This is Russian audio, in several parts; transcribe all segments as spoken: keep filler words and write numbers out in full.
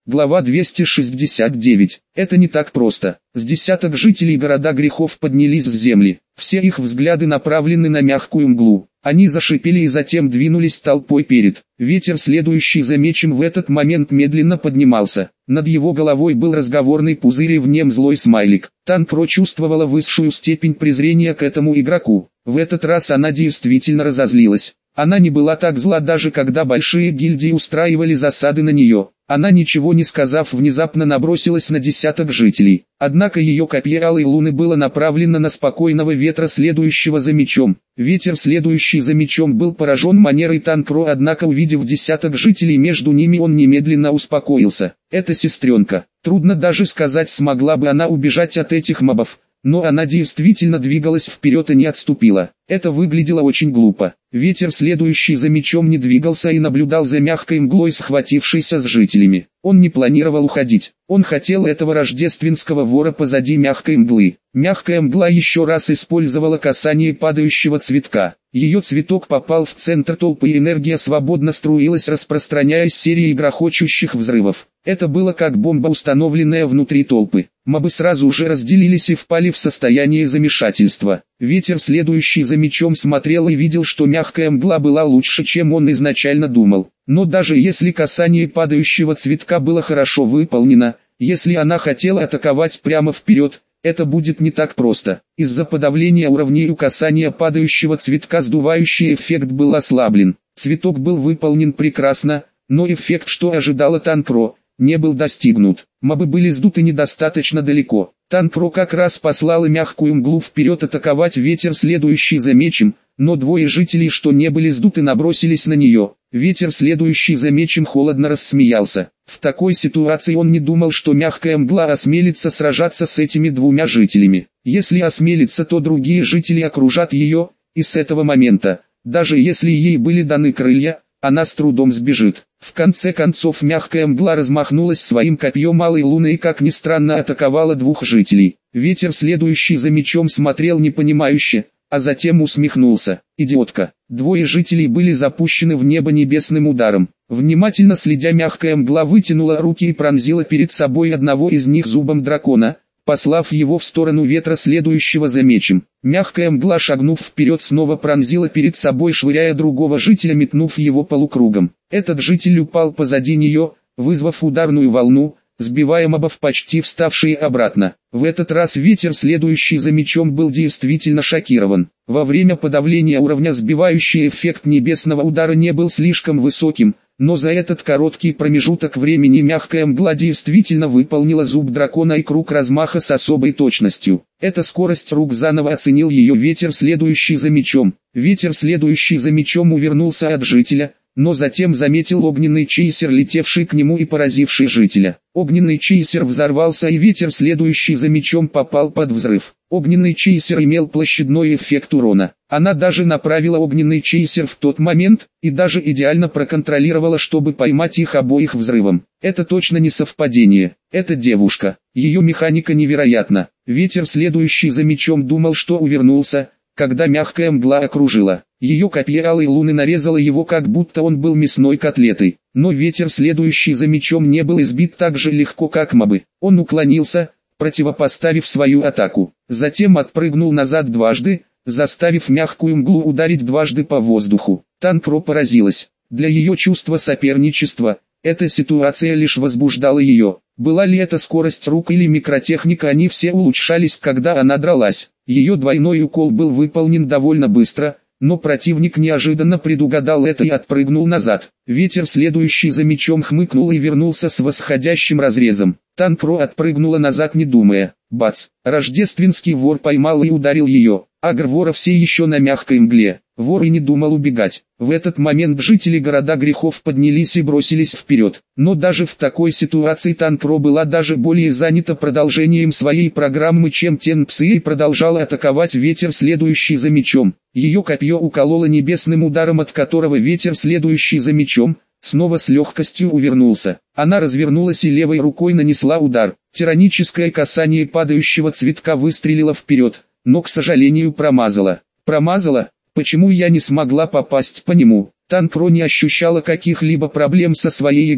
Глава двести шестьдесят девять. Это не так просто. С десяток жителей города грехов поднялись с земли. Все их взгляды направлены на мягкую мглу. Они зашипели и затем двинулись толпой перед. Ветер, следующий за мечем, в этот момент медленно поднимался. Над его головой был разговорный пузырь и в нем злой смайлик. Танкро чувствовала высшую степень презрения к этому игроку. В этот раз она действительно разозлилась. Она не была так зла, даже когда большие гильдии устраивали засады на нее. Она, ничего не сказав, внезапно набросилась на десяток жителей. Однако ее копье алой луны было направлено на спокойного ветра, следующего за мечом. Ветер, следующий за мечом, был поражен манерой Танкро, однако, увидев десяток жителей между ними, он немедленно успокоился. Это сестренка. Трудно даже сказать, смогла бы она убежать от этих мобов. Но она действительно двигалась вперед и не отступила. Это выглядело очень глупо. Ветер, следующий за мечом, не двигался и наблюдал за мягкой мглой, схватившейся с жителями. Он не планировал уходить. Он хотел этого рождественского вора позади мягкой мглы. Мягкая мгла еще раз использовала касание падающего цветка. Ее цветок попал в центр толпы, и энергия свободно струилась, распространяясь серией грохочущих взрывов. Это было как бомба, установленная внутри толпы. Мобы сразу же разделились и впали в состояние замешательства. Ветер, следующий за мечом, смотрел и видел, что мягкая мгла была лучше, чем он изначально думал. Но даже если касание падающего цветка было хорошо выполнено, если она хотела атаковать прямо вперед, это будет не так просто. Из-за подавления уровней у касания падающего цветка сдувающий эффект был ослаблен. Цветок был выполнен прекрасно, но эффект, что ожидала Танкро, не был достигнут. Мобы были сдуты недостаточно далеко. Танкро как раз послала мягкую мглу вперед атаковать ветер, следующий за мечем, но двое жителей, что не были сдуты, набросились на нее. Ветер, следующий за мечем, холодно рассмеялся. В такой ситуации он не думал, что мягкая мгла осмелится сражаться с этими двумя жителями. Если осмелится, то другие жители окружат ее, и с этого момента, даже если ей были даны крылья, она с трудом сбежит. В конце концов мягкая мгла размахнулась своим копьем алой луны и, как ни странно, атаковала двух жителей. Ветер, следующий за мечом, смотрел непонимающе, а затем усмехнулся. «Идиотка!» Двое жителей были запущены в небо небесным ударом. Внимательно следя, мягкая мгла вытянула руки и пронзила перед собой одного из них зубом дракона, послав его в сторону ветра, следующего за мечем. Мягкая мгла, шагнув вперед, снова пронзила перед собой, швыряя другого жителя, метнув его полукругом. Этот житель упал позади нее, вызвав ударную волну, сбивая мобов, почти вставшие обратно. В этот раз ветер, следующий за мечом, был действительно шокирован. Во время подавления уровня сбивающий эффект небесного удара не был слишком высоким, но за этот короткий промежуток времени мягкая мгла действительно выполнила зуб дракона и круг размаха с особой точностью. Эта скорость рук заново оценил ее ветер, следующий за мечом. Ветер, следующий за мечом, увернулся от жителя, но затем заметил огненный чейсер, летевший к нему и поразивший жителя. Огненный чейсер взорвался, и ветер, следующий за мечом, попал под взрыв. Огненный чейсер имел площадной эффект урона. Она даже направила огненный чейсер в тот момент, и даже идеально проконтролировала, чтобы поймать их обоих взрывом. Это точно не совпадение. Это девушка. Ее механика невероятна. Ветер, следующий за мечом, думал, что увернулся, когда мягкая мгла окружила. Ее копье алой луны нарезало его, как будто он был мясной котлетой. Но ветер, следующий за мечом, не был избит так же легко, как мобы. Он уклонился, противопоставив свою атаку. Затем отпрыгнул назад дважды, заставив мягкую мглу ударить дважды по воздуху. Танкро поразилась. Для ее чувства соперничества, эта ситуация лишь возбуждала ее. Была ли это скорость рук или микротехника, они все улучшались, когда она дралась. Ее двойной укол был выполнен довольно быстро, но противник неожиданно предугадал это и отпрыгнул назад. Ветер, следующий за мечом, хмыкнул и вернулся с восходящим разрезом. Танкро отпрыгнула назад, не думая. Бац! Рождественский вор поймал и ударил ее. Агр вора все еще на мягкой мгле. Вор и не думал убегать. В этот момент жители города грехов поднялись и бросились вперед. Но даже в такой ситуации Танкро была даже более занята продолжением своей программы, чем Тенпсы, и продолжала атаковать ветер, следующий за мечом. Ее копье укололо небесным ударом, от которого ветер, следующий за мечом, снова с легкостью увернулся. Она развернулась и левой рукой нанесла удар. Тираническое касание падающего цветка выстрелило вперед, но, к сожалению, промазала. Промазала? Почему я не смогла попасть по нему? Танкро не ощущала каких-либо проблем со своей игрой,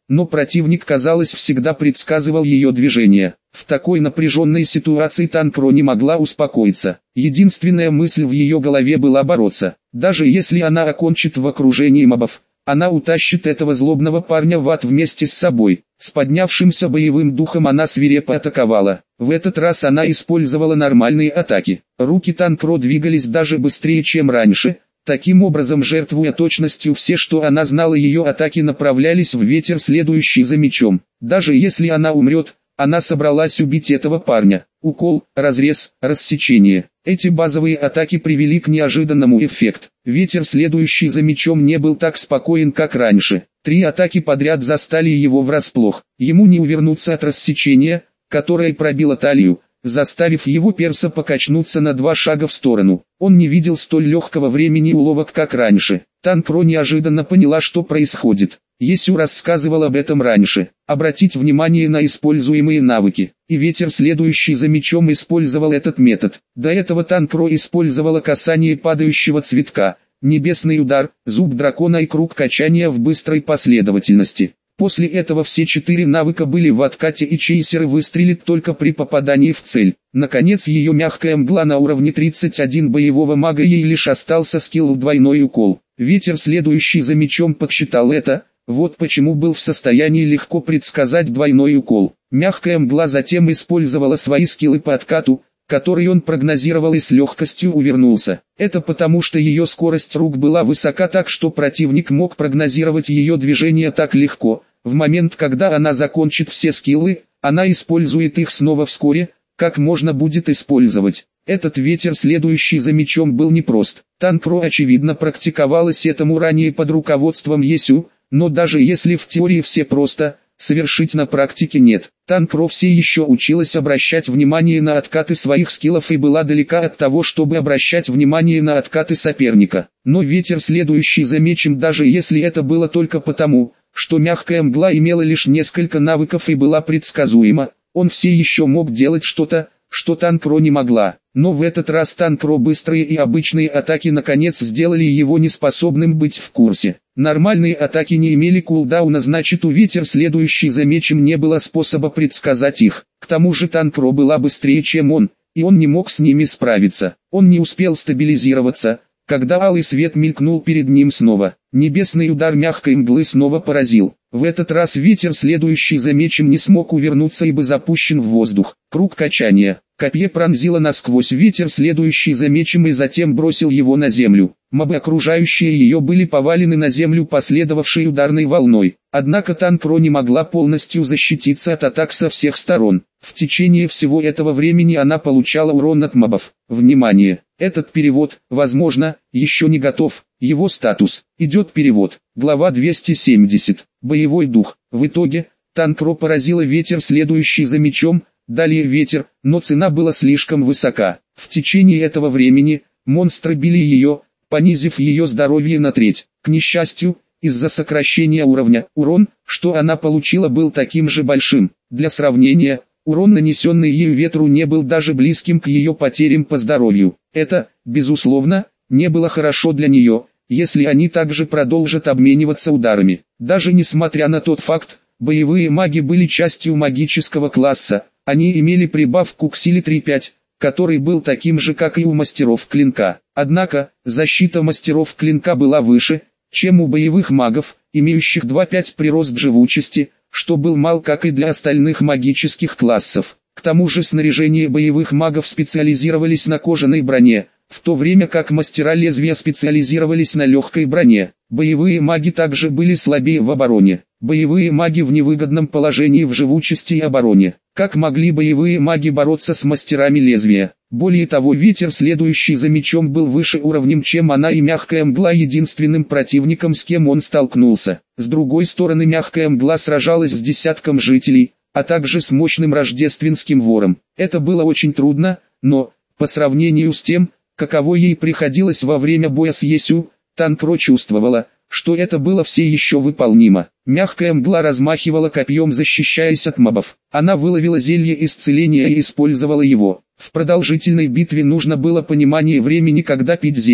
но противник, казалось, всегда предсказывал ее движение. В такой напряженной ситуации Танкро не могла успокоиться. Единственная мысль в ее голове была бороться. Даже если она окончит в окружении мобов, она утащит этого злобного парня в ад вместе с собой. С поднявшимся боевым духом она свирепо атаковала. В этот раз она использовала нормальные атаки. Руки Танкро двигались даже быстрее, чем раньше. Таким образом, жертвуя точностью все, что она знала, ее атаки направлялись в ветер, следующий за мечом. Даже если она умрет, она собралась убить этого парня. Укол, разрез, рассечение. Эти базовые атаки привели к неожиданному эффекту. Ветер, следующий за мечом, не был так спокоен, как раньше. Три атаки подряд застали его врасплох. Ему не увернуться от рассечения, которое пробило талию, заставив его перса покачнуться на два шага в сторону. Он не видел столь легкого времени уловок, как раньше. Танкро неожиданно поняла, что происходит. Есю рассказывал об этом раньше. Обратить внимание на используемые навыки. И ветер, следующий за мечом, использовал этот метод. До этого Танкро использовала касание падающего цветка, небесный удар, зуб дракона и круг качания в быстрой последовательности. После этого все четыре навыка были в откате, и чейсеры выстрелят только при попадании в цель. Наконец, ее мягкая мгла на уровне тридцать один боевого мага, ей лишь остался скилл двойной укол. Ветер, следующий за мечом, подсчитал это. Вот почему был в состоянии легко предсказать двойной укол. Мягкая мгла затем использовала свои скиллы по откату, который он прогнозировал, и с легкостью увернулся. Это потому, что ее скорость рук была высока, так что противник мог прогнозировать ее движение так легко. В момент, когда она закончит все скиллы, она использует их снова вскоре, как можно будет использовать. Этот ветер, следующий за мечом, был непрост. Танкро, очевидно, практиковалась этому ранее под руководством Есю, но даже если в теории все просто, совершить на практике нет. Танкро все еще училась обращать внимание на откаты своих скиллов и была далека от того, чтобы обращать внимание на откаты соперника. Но ветер, следующий за мечем, даже если это было только потому, что мягкая мгла имела лишь несколько навыков и была предсказуема, он все еще мог делать что-то, что Танкро не могла. Но в этот раз Танкро быстрые и обычные атаки наконец сделали его неспособным быть в курсе. Нормальные атаки не имели кулдауна, значит, у ветер, следующий за мечем, не было способа предсказать их. К тому же Танкро была быстрее, чем он, и он не мог с ними справиться. Он не успел стабилизироваться, когда алый свет мелькнул перед ним снова. Небесный удар мягкой мглы снова поразил. В этот раз ветер, следующий за мечем, не смог увернуться и был запущен в воздух. Круг качания. Копье пронзило насквозь ветер, следующий за мечем, и затем бросил его на землю. Мобы, окружающие ее, были повалены на землю последовавшей ударной волной. Однако Танкро не могла полностью защититься от атак со всех сторон. В течение всего этого времени она получала урон от мобов. Внимание! Этот перевод, возможно, еще не готов. Его статус. Идет перевод. Глава двести семьдесят. Боевой дух. В итоге, Танкро поразила ветер, следующий за мечом, далее ветер, но цена была слишком высока. В течение этого времени, монстры били ее, понизив ее здоровье на треть. К несчастью, из-за сокращения уровня, урон, что она получила, был таким же большим. Для сравнения, урон, нанесенный ею ветру, не был даже близким к ее потерям по здоровью. Это, безусловно, не было хорошо для нее, если они также продолжат обмениваться ударами. Даже несмотря на тот факт, боевые маги были частью магического класса, они имели прибавку к силе три-пять, который был таким же, как и у мастеров клинка. Однако, защита мастеров клинка была выше, чем у боевых магов, имеющих два-пять прирост живучести, что был мал как и для остальных магических классов. К тому же снаряжение боевых магов специализировались на кожаной броне, в то время как мастера лезвия специализировались на легкой броне. Боевые маги также были слабее в обороне. Боевые маги в невыгодном положении в живучести и обороне. Как могли боевые маги бороться с мастерами лезвия? Более того, ветер, следующий за мечом, был выше уровнем, чем она, и мягкая мгла единственным противником, с кем он столкнулся. С другой стороны, мягкая мгла сражалась с десятком жителей, а также с мощным рождественским вором. Это было очень трудно, но, по сравнению с тем, каково ей приходилось во время боя с Есю, Танкро чувствовала, что это было все еще выполнимо. Мягкая мгла размахивала копьем, защищаясь от мобов. Она выловила зелье исцеления и использовала его. В продолжительной битве нужно было понимание времени, когда пить зелья.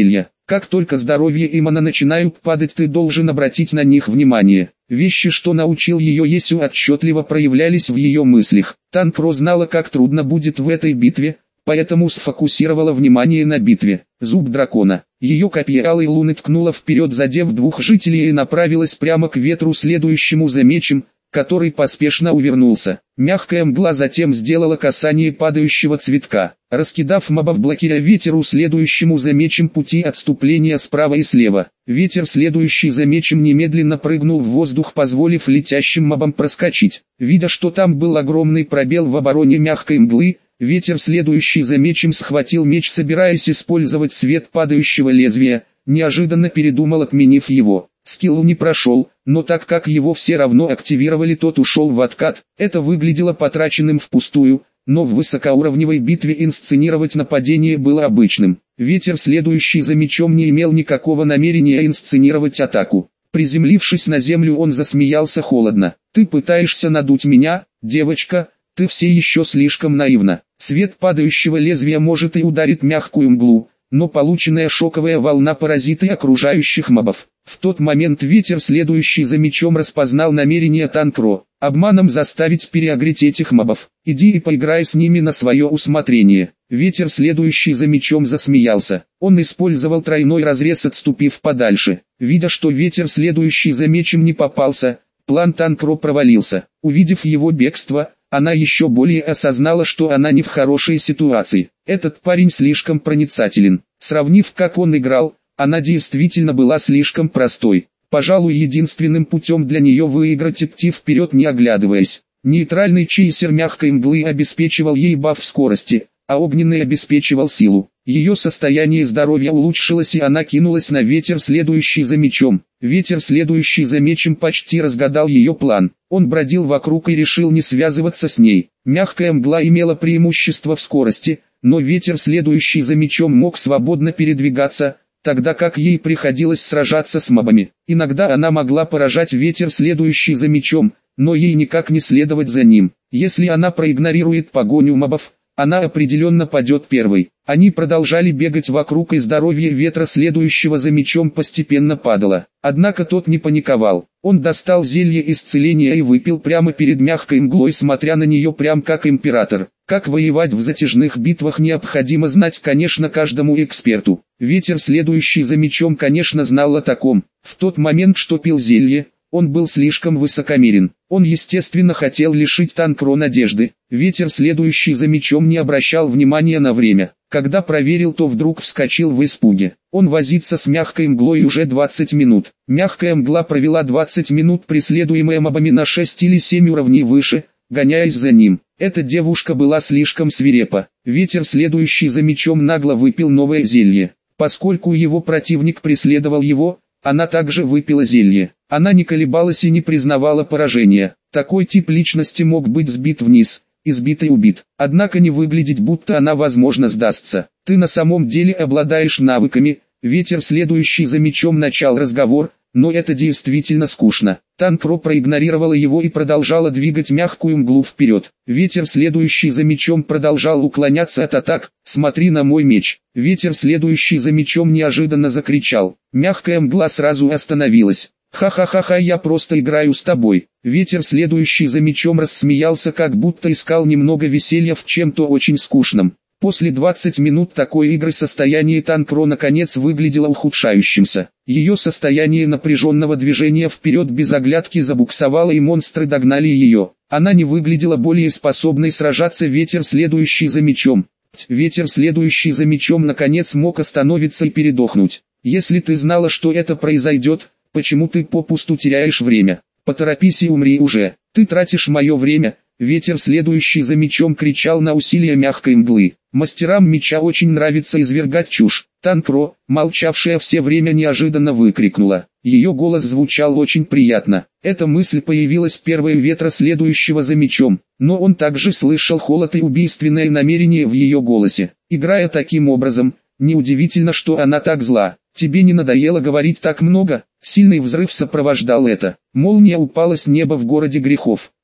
Как только здоровье и мана начинают падать, ты должен обратить на них внимание. Вещи, что научил ее Есю, отчетливо проявлялись в ее мыслях. Танкро знала, как трудно будет в этой битве, поэтому сфокусировала внимание на битве. Зуб дракона. Ее копье алой луны ткнуло вперед, задев двух жителей, и направилось прямо к ветру, следующему за мечем, который поспешно увернулся. Мягкая мгла затем сделала касание падающего цветка, раскидав мобов, блокируя ветеру, следующему за мечем, пути отступления справа и слева. Ветер, следующий за мечем, немедленно прыгнул в воздух, позволив летящим мобам проскочить. Видя, что там был огромный пробел в обороне мягкой мглы, ветер, следующий за мечем, схватил меч, собираясь использовать свет падающего лезвия, неожиданно передумал, отменив его. Скилл не прошел, но так как его все равно активировали, тот ушел в откат. Это выглядело потраченным впустую, но в высокоуровневой битве инсценировать нападение было обычным. Ветер, следующий за мечом, не имел никакого намерения инсценировать атаку. Приземлившись на землю, он засмеялся холодно. «Ты пытаешься надуть меня, девочка? Ты все еще слишком наивна. Свет падающего лезвия может и ударит мягкую мглу, но полученная шоковая волна поразит и окружающих мобов». В тот момент ветер, следующий за мечом, распознал намерение Танкро. Обманом заставить переогреть этих мобов. Иди и поиграй с ними на свое усмотрение. Ветер, следующий за мечом, засмеялся. Он использовал тройной разрез, отступив подальше. Видя, что ветер, следующий за мечем, не попался, план Танкро провалился. Увидев его бегство, она еще более осознала, что она не в хорошей ситуации. Этот парень слишком проницателен. Сравнив, как он играл, она действительно была слишком простой. Пожалуй, единственным путем для нее выиграть — идти вперед, не оглядываясь. Нейтральный чейсер мягкой мглы обеспечивал ей баф скорости, а огненный обеспечивал силу. Ее состояние здоровья улучшилось, и она кинулась на ветер, следующий за мечом. Ветер, следующий за мечем, почти разгадал ее план. Он бродил вокруг и решил не связываться с ней. Мягкая мгла имела преимущество в скорости, но ветер, следующий за мечом, мог свободно передвигаться, тогда как ей приходилось сражаться с мобами. Иногда она могла поражать ветер, следующий за мечом, но ей никак не следовать за ним. Если она проигнорирует погоню мобов, она определенно падет первой. Они продолжали бегать вокруг, и здоровье ветра, следующего за мечом, постепенно падало. Однако тот не паниковал. Он достал зелье исцеления и выпил прямо перед мягкой мглой, смотря на нее прям как император. Как воевать в затяжных битвах необходимо знать, конечно, каждому эксперту. Ветер, следующий за мечом, конечно, знал о таком. В тот момент, что пил зелье, он был слишком высокомерен. Он, естественно, хотел лишить Танкро надежды. Ветер, следующий за мечом, не обращал внимания на время. Когда проверил, то вдруг вскочил в испуге. Он возится с мягкой мглой уже двадцать минут. Мягкая мгла провела двадцать минут, преследуемая мобами на шесть или семь уровней выше, гоняясь за ним. Эта девушка была слишком свирепа. Ветер, следующий за мечом, нагло выпил новое зелье. Поскольку его противник преследовал его, она также выпила зелье. Она не колебалась и не признавала поражения. Такой тип личности мог быть сбит вниз, избит и убит. Однако не выглядеть, будто она, возможно, сдастся. Ты на самом деле обладаешь навыками. Ветер, следующий за мечом, начал разговор, но это действительно скучно. Танкро проигнорировала его и продолжала двигать мягкую мглу вперед. Ветер, следующий за мечом, продолжал уклоняться от атак. «Смотри на мой меч!» Ветер, следующий за мечом, неожиданно закричал. Мягкая мгла сразу остановилась. «Ха-ха-ха-ха, я просто играю с тобой». Ветер, следующий за мечом, рассмеялся, как будто искал немного веселья в чем-то очень скучном. После двадцати минут такой игры состояние Танкро наконец выглядело ухудшающимся. Ее состояние напряженного движения вперед без оглядки забуксовало, и монстры догнали ее. Она не выглядела более способной сражаться. Ветер, следующий за мечом. Ветер, следующий за мечом, наконец мог остановиться и передохнуть. «Если ты знала, что это произойдет, почему ты попусту теряешь время? Поторопись и умри уже. Ты тратишь мое время». Ветер, следующий за мечом, кричал на усилия мягкой мглы. Мастерам меча очень нравится извергать чушь. Танкро, молчавшая все время, неожиданно выкрикнула. Ее голос звучал очень приятно. Эта мысль появилась первой ветра, следующего за мечом, но он также слышал холод и убийственное намерение в ее голосе. Играя таким образом, неудивительно, что она так зла. «Тебе не надоело говорить так много?» Сильный взрыв сопровождал это. Молния упала с неба в городе грехов.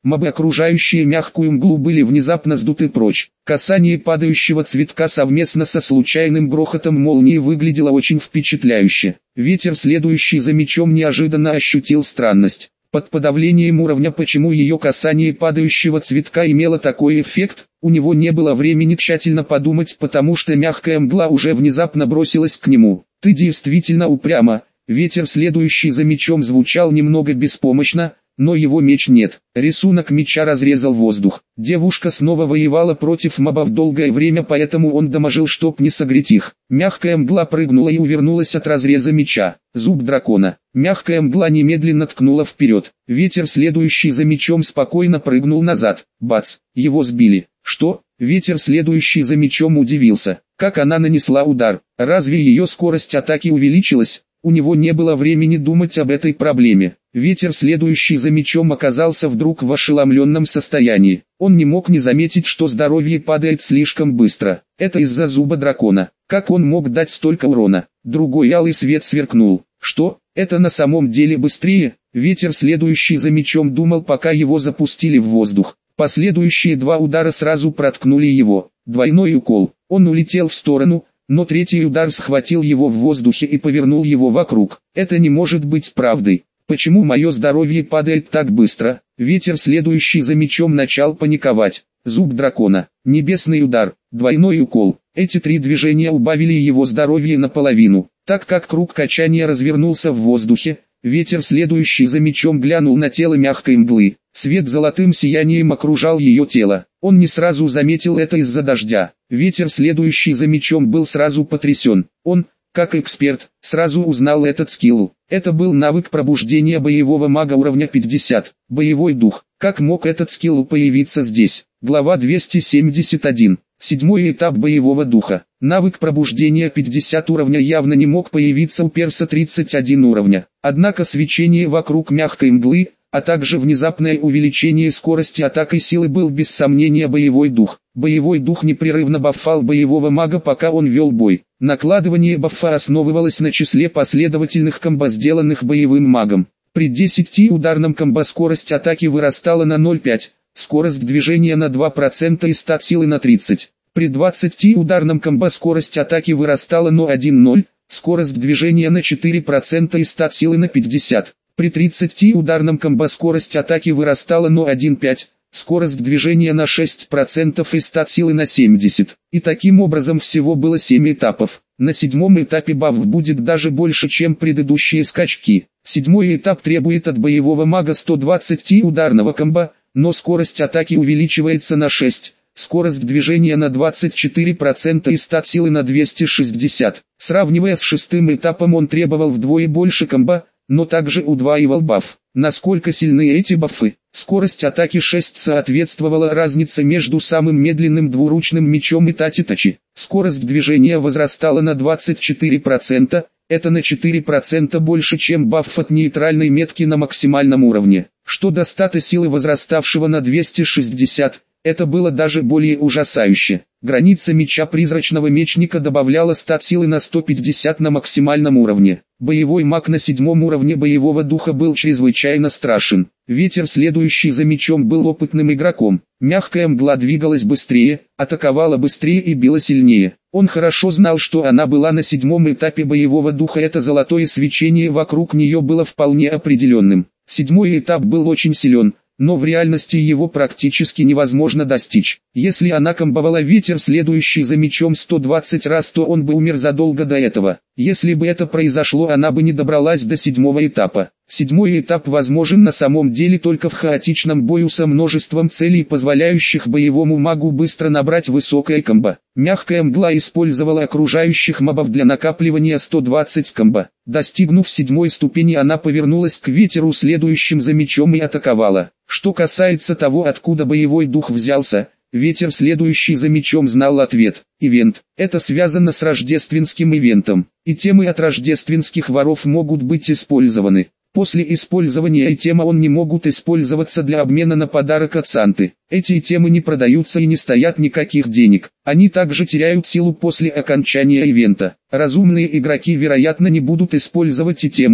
Мобы, окружающие мягкую мглу, были внезапно сдуты прочь. Касание падающего цветка совместно со случайным грохотом молнии выглядело очень впечатляюще. Ветер, следующий за мечом, неожиданно ощутил странность. Под подавлением уровня, почему ее касание падающего цветка имело такой эффект, у него не было времени тщательно подумать, потому что мягкая мгла уже внезапно бросилась к нему. «Ты действительно упряма». Ветер, следующий за мечом, звучал немного беспомощно, но его меч нет. Рисунок меча разрезал воздух. Девушка снова воевала против мобов долгое время, поэтому он доможил, чтоб не согреть их. Мягкая мгла прыгнула и увернулась от разреза меча. Зуб дракона. Мягкая мгла немедленно ткнула вперед. Ветер, следующий за мечом, спокойно прыгнул назад. Бац! Его сбили. Что? Ветер, следующий за мечом, удивился. Как она нанесла удар? Разве ее скорость атаки увеличилась? У него не было времени думать об этой проблеме. Ветер, следующий за мечом, оказался вдруг в ошеломленном состоянии. Он не мог не заметить, что здоровье падает слишком быстро. Это из-за зуба дракона. Как он мог дать столько урона? Другой алый свет сверкнул. Что? Это на самом деле быстрее? Ветер, следующий за мечом, думал, пока его запустили в воздух. Последующие два удара сразу проткнули его. Двойной укол. Он улетел в сторону, но третий удар схватил его в воздухе и повернул его вокруг. Это не может быть правдой. Почему мое здоровье падает так быстро? Ветер, следующий за мечом, начал паниковать. Зуб дракона, небесный удар, двойной укол. Эти три движения убавили его здоровье наполовину. Так как круг качания развернулся в воздухе, ветер, следующий за мечом, глянул на тело мягкой мглы. Свет золотым сиянием окружал ее тело. Он не сразу заметил это из-за дождя. Ветер, следующий за мечом, был сразу потрясен. Он, как эксперт, сразу узнал этот скилл. Это был навык пробуждения боевого мага уровня пятьдесят. Боевой дух. Как мог этот скилл появиться здесь? Глава двести семьдесят один. Седьмой этап боевого духа. Навык пробуждения пятьдесят уровня явно не мог появиться у перса тридцать один уровня. Однако свечение вокруг мягкой мглы, а также внезапное увеличение скорости атаки силы был без сомнения боевой дух. Боевой дух непрерывно баффал боевого мага, пока он вел бой. Накладывание баффа основывалось на числе последовательных комбо, сделанных боевым магом. При десятиударном комбо скорость атаки вырастала на ноль целых пять десятых, скорость движения на два процента и стат силы на тридцать. При двадцатиударном комбо скорость атаки вырастала на один целых ноль десятых, скорость движения на четыре процента и стат силы на пятьдесят. При тридцатиударном комбо скорость атаки вырастала на один целых пять десятых, скорость движения на шесть процентов и стат силы на семьдесят. И таким образом всего было семь этапов. На седьмом этапе баф будет даже больше, чем предыдущие скачки. Седьмой этап требует от боевого мага сто двадцатиударного комбо, но скорость атаки увеличивается на шесть, скорость движения на двадцать четыре процента и стат силы на двести шестьдесят. Сравнивая с шестым этапом, он требовал вдвое больше комбо, но также удваивал баф. Насколько сильны эти бафы? Скорость атаки шесть соответствовала разнице между самым медленным двуручным мечом и Татитачи. Скорость движения возрастала на двадцать четыре процента, это на четыре процента больше, чем баф от нейтральной метки на максимальном уровне. Что до стата силы, возраставшего на двести шестьдесят, это было даже более ужасающе. Граница меча призрачного мечника добавляла стат силы на сто пятьдесят на максимальном уровне. Боевой маг на седьмом уровне боевого духа был чрезвычайно страшен. Ветер, следующий за мечом, был опытным игроком. Мягкая мгла двигалась быстрее, атаковала быстрее и била сильнее. Он хорошо знал, что она была на седьмом этапе боевого духа, это золотое свечение вокруг нее было вполне определенным. Седьмой этап был очень силен, но в реальности его практически невозможно достичь. Если она комбовала ветер, следующий за мечом, сто двадцать раз, то он бы умер задолго до этого. Если бы это произошло, она бы не добралась до седьмого этапа. Седьмой этап возможен на самом деле только в хаотичном бою со множеством целей, позволяющих боевому магу быстро набрать высокое комбо. Мягкая мгла использовала окружающих мобов для накапливания сто двадцать комбо. Достигнув седьмой ступени, она повернулась к ветеру, следующим за мечом, и атаковала. Что касается того, откуда боевой дух взялся, ветер, следующий за мечом, знал ответ. Ивент. Это связано с рождественским ивентом, и темы от рождественских воров могут быть использованы. После использования итема он не могут использоваться для обмена на подарок от Санты. Эти итемы не продаются и не стоят никаких денег. Они также теряют силу после окончания ивента. Разумные игроки, вероятно, не будут использовать итемы,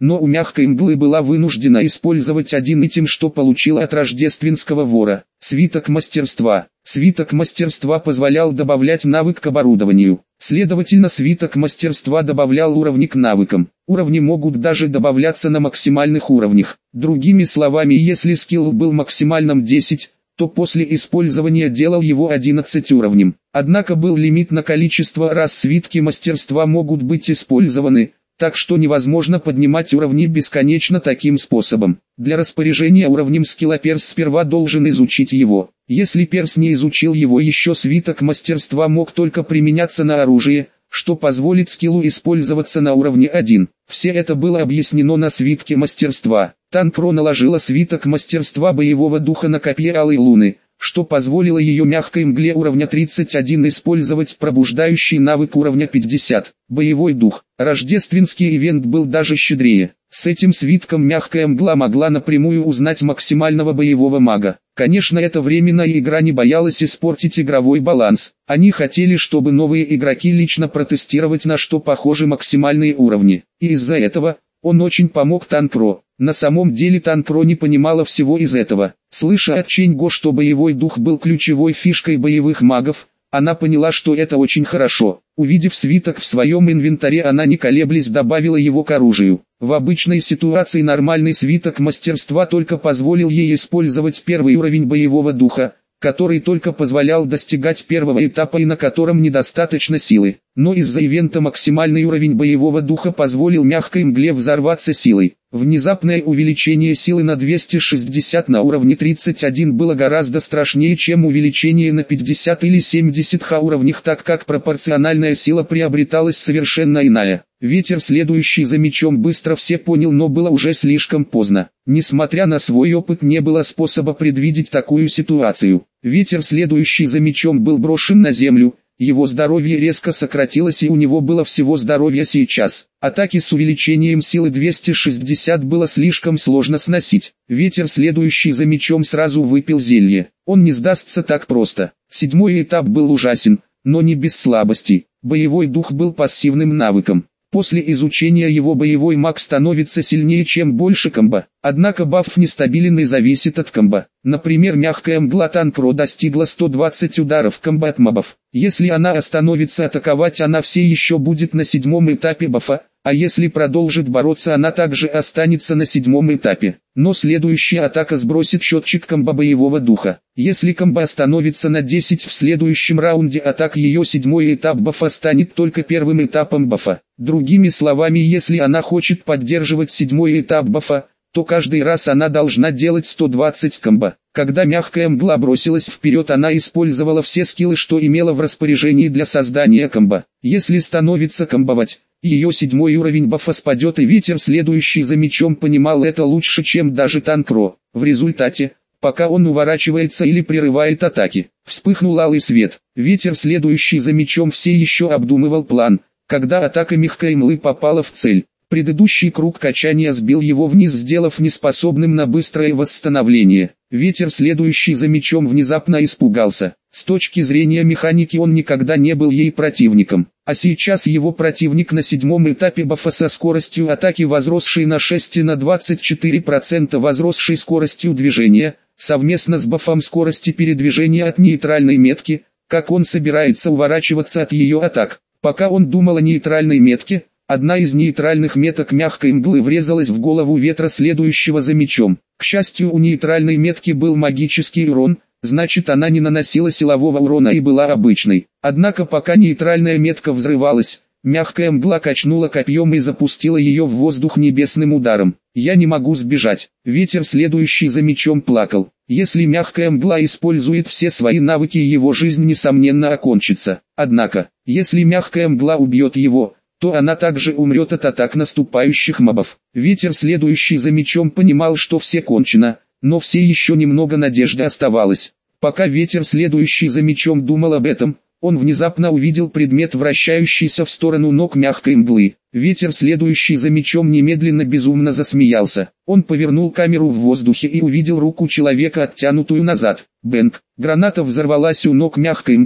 но у мягкой мглы была вынуждена использовать один итем, что получила от рождественского вора – свиток мастерства. Свиток мастерства позволял добавлять навык к оборудованию. Следовательно, свиток мастерства добавлял уровни к навыкам. Уровни могут даже добавляться на максимальных уровнях. Другими словами, если скилл был максимальным десять, то после использования делал его одиннадцать уровнем. Однако был лимит на количество раз свитки мастерства могут быть использованы, так что невозможно поднимать уровни бесконечно таким способом. Для распоряжения уровнем скилла перс сперва должен изучить его. Если перс не изучил его еще, свиток мастерства мог только применяться на оружие, что позволит скиллу использоваться на уровне один. Все это было объяснено на свитке мастерства. Танкро наложила свиток мастерства боевого духа на копье Алой Луны, что позволило ее мягкой мгле уровня тридцать один использовать пробуждающий навык уровня пятьдесят. Боевой дух. Рождественский ивент был даже щедрее. С этим свитком мягкая мгла могла напрямую узнать максимального боевого мага. Конечно, эта временная игра не боялась испортить игровой баланс. Они хотели, чтобы новые игроки лично протестировать, на что похожи максимальные уровни. И из-за этого он очень помог Танкро. На самом деле Танкро не понимала всего из этого. Слыша от Ченьго, что боевой дух был ключевой фишкой боевых магов, она поняла, что это очень хорошо. Увидев свиток в своем инвентаре, она не колеблясь добавила его к оружию. В обычной ситуации нормальный свиток мастерства только позволил ей использовать первый уровень боевого духа, который только позволял достигать первого этапа и на котором недостаточно силы. Но из-за ивента максимальный уровень боевого духа позволил мягкой мгле взорваться силой. Внезапное увеличение силы на двести шестьдесят на уровне тридцать один было гораздо страшнее, чем увеличение на пятьдесят или семьдесят х уровнях, так как пропорциональная сила приобреталась совершенно иная. Ветер, следующий за мечом, быстро все понял, но было уже слишком поздно. Несмотря на свой опыт, не было способа предвидеть такую ситуацию. Ветер, следующий за мечом, был брошен на землю. Его здоровье резко сократилось, и у него было всего здоровья сейчас. Атаки с увеличением силы двести шестьдесят было слишком сложно сносить. Ветер, следующий за мечом, сразу выпил зелье. Он не сдастся так просто. Седьмой этап был ужасен, но не без слабостей. Боевой дух был пассивным навыком. После изучения его боевой маг становится сильнее, чем больше комбо. Однако баф нестабилен и зависит от комбо. Например, мягкая мгла Танкро достигла сто двадцать ударов комбо от мобов. Если она остановится атаковать, она все еще будет на седьмом этапе бафа, а если продолжит бороться, она также останется на седьмом этапе. Но следующая атака сбросит счетчик комбо боевого духа. Если комбо остановится на десять в следующем раунде атак, ее седьмой этап бафа станет только первым этапом бафа. Другими словами, если она хочет поддерживать седьмой этап бафа, то каждый раз она должна делать сто двадцать комбо. Когда мягкая мгла бросилась вперед, она использовала все скиллы, что имела в распоряжении для создания комбо. Если становится комбовать, ее седьмой уровень бафа спадет, и ветер, следующий за мечом, понимал это лучше, чем даже Танкро. В результате, пока он уворачивается или прерывает атаки, вспыхнул алый свет. Ветер, следующий за мечом, все еще обдумывал план, когда атака мягкой мглы попала в цель. Предыдущий круг качания сбил его вниз, сделав неспособным на быстрое восстановление. Ветер, следующий за мечом, внезапно испугался. С точки зрения механики он никогда не был ей противником. А сейчас его противник на седьмом этапе бафа со скоростью атаки, возросшей на шесть и на двадцать четыре процента возросшей скоростью движения, совместно с бафом скорости передвижения от нейтральной метки. Как он собирается уворачиваться от ее атак? Пока он думал о нейтральной метке, одна из нейтральных меток мягкой мглы врезалась в голову ветра, следующего за мечом. К счастью, у нейтральной метки был магический урон, значит, она не наносила силового урона и была обычной. Однако пока нейтральная метка взрывалась, мягкая мгла качнула копьем и запустила ее в воздух небесным ударом. «Я не могу сбежать». Ветер, следующий за мечом, плакал. Если мягкая мгла использует все свои навыки, его жизнь несомненно окончится. Однако, если мягкая мгла убьет его, то она также умрет от атак наступающих мобов. Ветер, следующий за мечом, понимал, что все кончено, но все еще немного надежды оставалось. Пока ветер, следующий за мечом, думал об этом, он внезапно увидел предмет, вращающийся в сторону ног мягкой мглы. Ветер, следующий за мечом, немедленно безумно засмеялся. Он повернул камеру в воздухе и увидел руку человека, оттянутую назад. Бэнк. Граната взорвалась у ног мягкой мглы,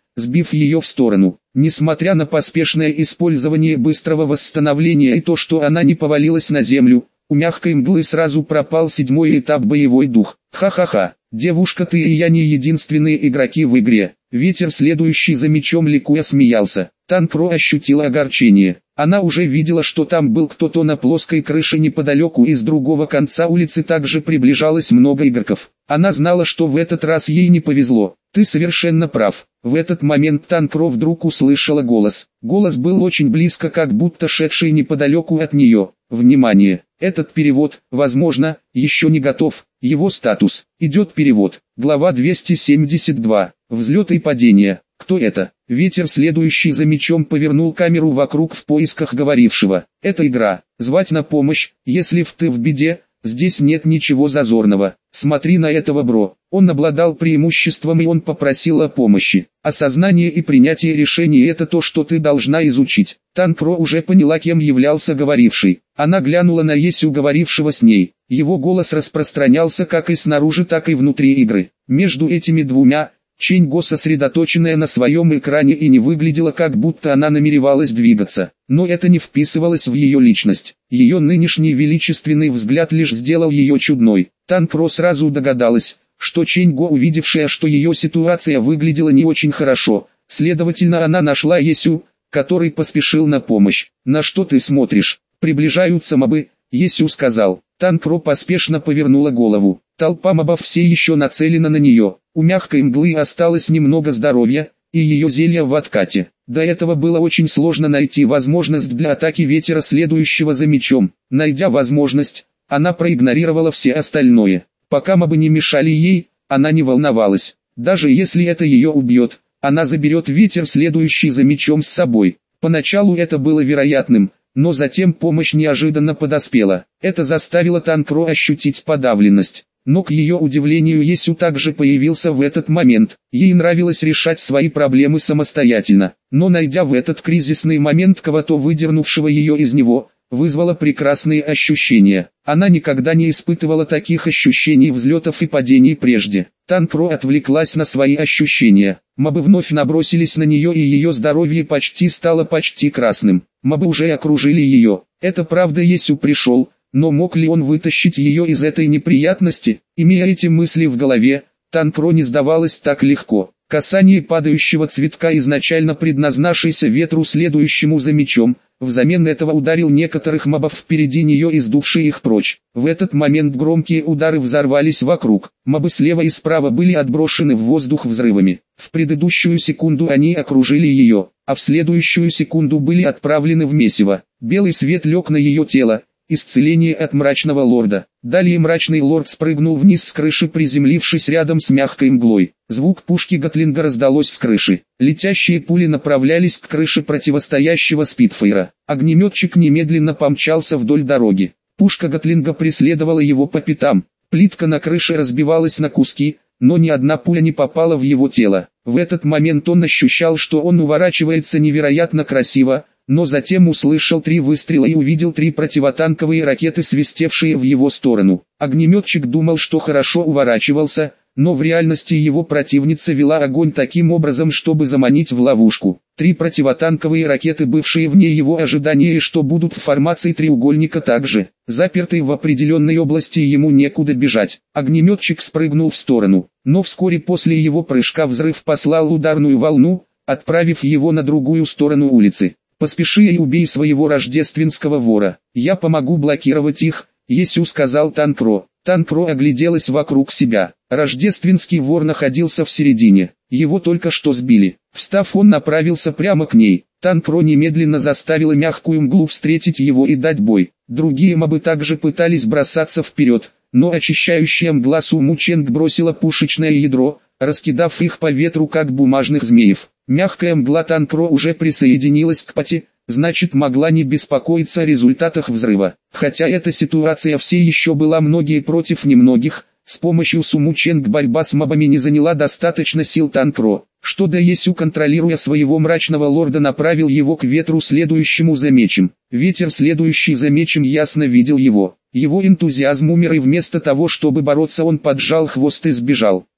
сбив ее в сторону. Несмотря на поспешное использование быстрого восстановления и то, что она не повалилась на землю, у мягкой мглы сразу пропал седьмой этап боевой дух. Ха-ха-ха, девушка, ты и я не единственные игроки в игре. Ветер, следующий за мечом, ликуя смеялся. Танкро ощутила огорчение. Она уже видела, что там был кто-то на плоской крыше неподалеку, и с другого конца улицы также приближалось много игроков. Она знала, что в этот раз ей не повезло. Ты совершенно прав. В этот момент Танкро вдруг услышала голос. Голос был очень близко, как будто шедший неподалеку от нее. Внимание! Этот перевод, возможно, еще не готов. Его статус. Идет перевод. Глава двести семьдесят два. Взлет и падение. Кто это? Ветер, следующий за мечом, повернул камеру вокруг в поисках говорившего. Это игра. Звать на помощь, если в ты в беде. Здесь нет ничего зазорного. Смотри на этого, бро. Он обладал преимуществом, и он попросил о помощи. Осознание и принятие решений — это то, что ты должна изучить. Танкро уже поняла, кем являлся говоривший. Она глянула на Есю, говорившего с ней. Его голос распространялся как и снаружи, так и внутри игры. Между этими двумя Чэнь-Го, сосредоточенная на своем экране, и не выглядела, как будто она намеревалась двигаться. Но это не вписывалось в ее личность. Ее нынешний величественный взгляд лишь сделал ее чудной. Танкро сразу догадалась, что Чэнь-Го, увидевшая, что ее ситуация выглядела не очень хорошо, следовательно, она нашла Есю, который поспешил на помощь. «На что ты смотришь? Приближаются мобы», — Есю сказал. Танкро поспешно повернула голову. Толпа мобов все еще нацелена на нее. У мягкой мглы осталось немного здоровья, и ее зелье в откате. До этого было очень сложно найти возможность для атаки ветера, следующего за мечом. Найдя возможность, она проигнорировала все остальное. Пока мобы не мешали ей, она не волновалась. Даже если это ее убьет, она заберет ветер, следующий за мечом, с собой. Поначалу это было вероятным, но затем помощь неожиданно подоспела. Это заставило Танкро ощутить подавленность. Но к ее удивлению Есю также появился в этот момент. Ей нравилось решать свои проблемы самостоятельно, но найдя в этот кризисный момент кого-то, выдернувшего ее из него, вызвало прекрасные ощущения. Она никогда не испытывала таких ощущений взлетов и падений прежде. Танкро отвлеклась на свои ощущения. Мобы вновь набросились на нее, и ее здоровье почти стало почти красным. Мобы уже окружили ее. Это правда, Есю пришел. Но мог ли он вытащить ее из этой неприятности? Имея эти мысли в голове, Танкро не сдавалась так легко. Касание падающего цветка, изначально предназначившийся ветру, следующему за мечом, взамен этого ударил некоторых мобов впереди нее и сдувший их прочь. В этот момент громкие удары взорвались вокруг. Мобы слева и справа были отброшены в воздух взрывами. В предыдущую секунду они окружили ее, а в следующую секунду были отправлены в месиво. Белый свет лег на ее тело. Исцеление от мрачного лорда. Далее мрачный лорд спрыгнул вниз с крыши, приземлившись рядом с мягкой мглой. Звук пушки Гатлинга раздалось с крыши. Летящие пули направлялись к крыше противостоящего Спитфайра. Огнеметчик немедленно помчался вдоль дороги. Пушка Гатлинга преследовала его по пятам. Плитка на крыше разбивалась на куски, но ни одна пуля не попала в его тело. В этот момент он ощущал, что он уворачивается невероятно красиво, но затем услышал три выстрела и увидел три противотанковые ракеты, свистевшие в его сторону. Огнеметчик думал, что хорошо уворачивался, но в реальности его противница вела огонь таким образом, чтобы заманить в ловушку. Три противотанковые ракеты, бывшие вне его ожидания и что будут в формации треугольника, также запертые в определенной области, ему некуда бежать. Огнеметчик спрыгнул в сторону, но вскоре после его прыжка взрыв послал ударную волну, отправив его на другую сторону улицы. «Поспеши и убей своего рождественского вора, я помогу блокировать их», — Есю сказал Танкро. Танкро огляделась вокруг себя. Рождественский вор находился в середине, его только что сбили. Встав, он направился прямо к ней. Танкро немедленно заставила мягкую мглу встретить его и дать бой. Другие мобы также пытались бросаться вперед, но очищающая мгла Суму Чэнг бросила пушечное ядро, раскидав их по ветру как бумажных змеев. Мягкая мгла Танкро уже присоединилась к Пати, значит, могла не беспокоиться о результатах взрыва. Хотя эта ситуация все еще была многие против немногих, с помощью Суму Чэнг борьба с мобами не заняла достаточно сил Танкро. Что до Есю, контролируя своего мрачного лорда, направил его к ветру, следующему за мечем. Ветер, следующий за мечем, ясно видел его. Его энтузиазм умер, и вместо того, чтобы бороться, он поджал хвост и сбежал.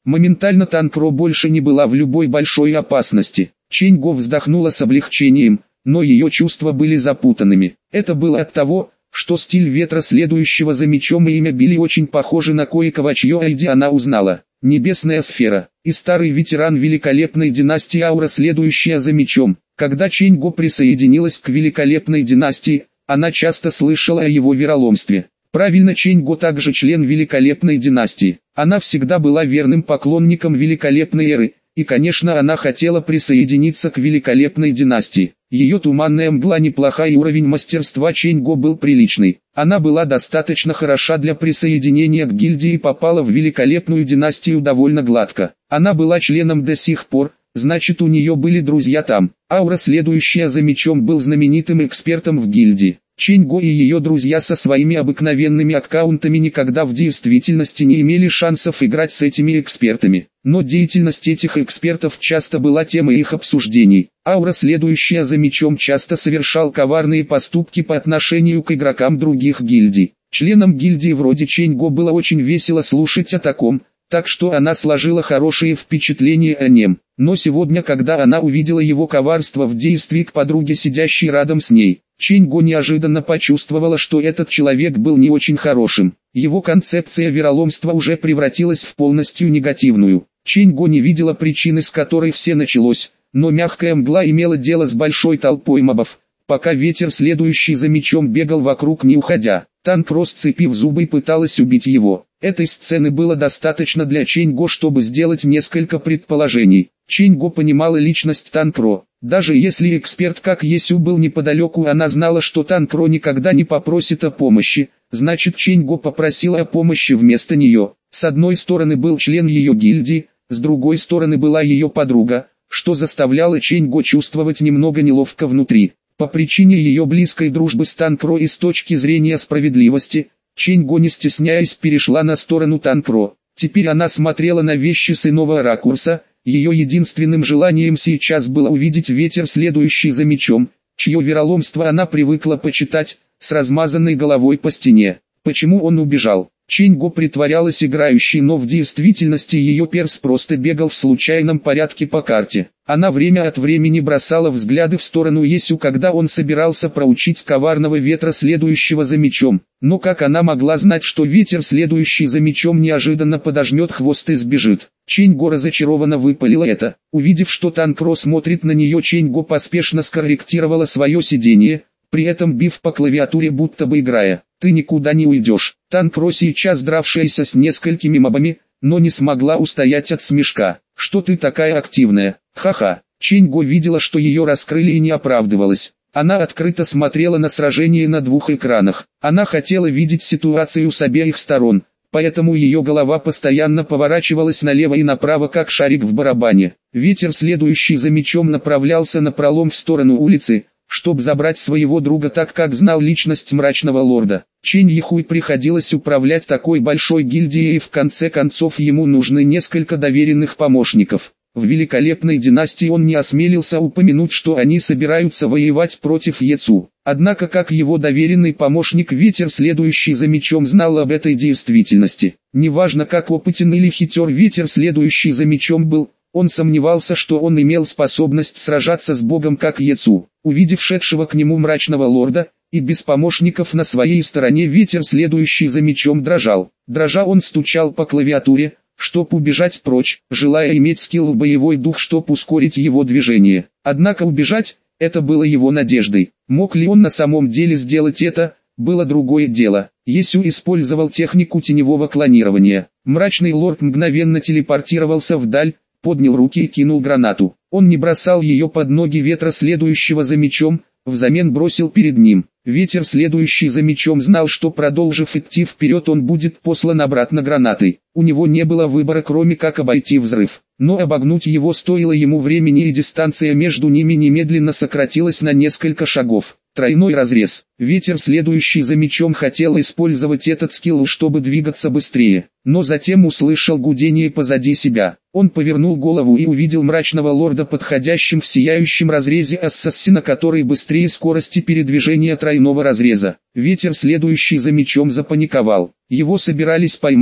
Моментально Танкро больше не была в любой большой опасности. Чэнь-Го вздохнула с облегчением, но ее чувства были запутанными. Это было от того, что стиль ветра, следующего за мечом, и имя Билли очень похожи на кое-кого, чье айди она узнала. Небесная сфера и старый ветеран великолепной династии Аура, следующая за мечом. Когда Чэнь-Го присоединилась к великолепной династии, она часто слышала о его вероломстве. Правильно, Чэнь-Го также член великолепной династии. Она всегда была верным поклонником великолепной эры, и, конечно, она хотела присоединиться к великолепной династии. Ее туманная мгла неплоха, и уровень мастерства Чэнь-Го был приличный. Она была достаточно хороша для присоединения к гильдии и попала в великолепную династию довольно гладко. Она была членом до сих пор, значит, у нее были друзья там. Аура, следующая за мечом, был знаменитым экспертом в гильдии. Чэнь-Го и ее друзья со своими обыкновенными аккаунтами никогда в действительности не имели шансов играть с этими экспертами. Но деятельность этих экспертов часто была темой их обсуждений. Аура, следующая за мечом, часто совершал коварные поступки по отношению к игрокам других гильдий. Членам гильдии вроде Чэнь-Го было очень весело слушать о таком, так что она сложила хорошие впечатления о нем. Но сегодня, когда она увидела его коварство в действии к подруге, сидящей рядом с ней, Чэнь-Го неожиданно почувствовала, что этот человек был не очень хорошим. Его концепция вероломства уже превратилась в полностью негативную. Чэнь-Го не видела причины, с которой все началось, но мягкая мгла имела дело с большой толпой мобов, пока ветер, следующий за мечом, бегал вокруг, не уходя. Танкро, сцепив зубы, пыталась убить его. Этой сцены было достаточно для Чэнь-Го, чтобы сделать несколько предположений. Чэнь-Го понимала личность Танкро. Даже если эксперт как Есю был неподалеку, она знала, что Танкро никогда не попросит о помощи, значит, Чэнь-Го попросила о помощи вместо нее. С одной стороны был член ее гильдии, с другой стороны была ее подруга, что заставляло Чэнь-Го чувствовать немного неловко внутри. По причине ее близкой дружбы с Танкро и с точки зрения справедливости, Чэнь-Го, не стесняясь, перешла на сторону Танкро. Теперь она смотрела на вещи с иного ракурса. Ее единственным желанием сейчас было увидеть ветер, следующий за мечом, чье вероломство она привыкла почитать, с размазанной головой по стене. Почему он убежал? Чэнь-Го притворялась играющей, но в действительности ее перс просто бегал в случайном порядке по карте. Она время от времени бросала взгляды в сторону Есю, когда он собирался проучить коварного ветра, следующего за мечом. Но как она могла знать, что ветер, следующий за мечом, неожиданно подожмет хвост и сбежит? Чэнь-Го разочарованно выпалила это. Увидев, что Танкро смотрит на нее, Чэнь-Го поспешно скорректировала свое сидение, при этом бив по клавиатуре, будто бы играя. «Ты никуда не уйдешь». Танкро, сейчас дравшаяся с несколькими мобами, но не смогла устоять от смешка. «Что ты такая активная? Ха-ха». Чэнь-Го видела, что ее раскрыли, и не оправдывалась. Она открыто смотрела на сражение на двух экранах. Она хотела видеть ситуацию с обеих сторон, поэтому ее голова постоянно поворачивалась налево и направо, как шарик в барабане. Ветер, следующий за мечом, направлялся напролом в сторону улицы, чтобы забрать своего друга, так как знал личность мрачного лорда. Чэнь-Ихуй приходилось управлять такой большой гильдией, и в конце концов ему нужны несколько доверенных помощников. В великолепной династии он не осмелился упомянуть, что они собираются воевать против Ецу. Однако как его доверенный помощник, ветер, следующий за мечом, знал об этой действительности. Неважно, как опытен или хитер ветер, следующий за мечом, был, он сомневался, что он имел способность сражаться с богом как Ецу. Увидев шедшего к нему мрачного лорда, и без помощников на своей стороне, ветер, следующий за мечом, дрожал. Дрожа, он стучал по клавиатуре, чтоб убежать прочь, желая иметь скилл, боевой дух, чтоб ускорить его движение. Однако убежать — это было его надеждой. Мог ли он на самом деле сделать это, было другое дело. Есю использовал технику теневого клонирования. Мрачный лорд мгновенно телепортировался вдаль, поднял руки и кинул гранату. Он не бросал ее под ноги ветра, следующего за мечом, взамен бросил перед ним. Ветер, следующий за мечом, знал, что, продолжив идти вперед, он будет послан обратно гранатой. У него не было выбора, кроме как обойти взрыв. Но обогнуть его стоило ему времени, и дистанция между ними немедленно сократилась на несколько шагов. Тройной разрез. Ветер, следующий за мечом, хотел использовать этот скилл, чтобы двигаться быстрее, но затем услышал гудение позади себя. Он повернул голову и увидел мрачного лорда, подходящим в сияющем разрезе ассасина, который быстрее скорости передвижения тройного разреза. Ветер, следующий за мечом, запаниковал. Его собирались поймать,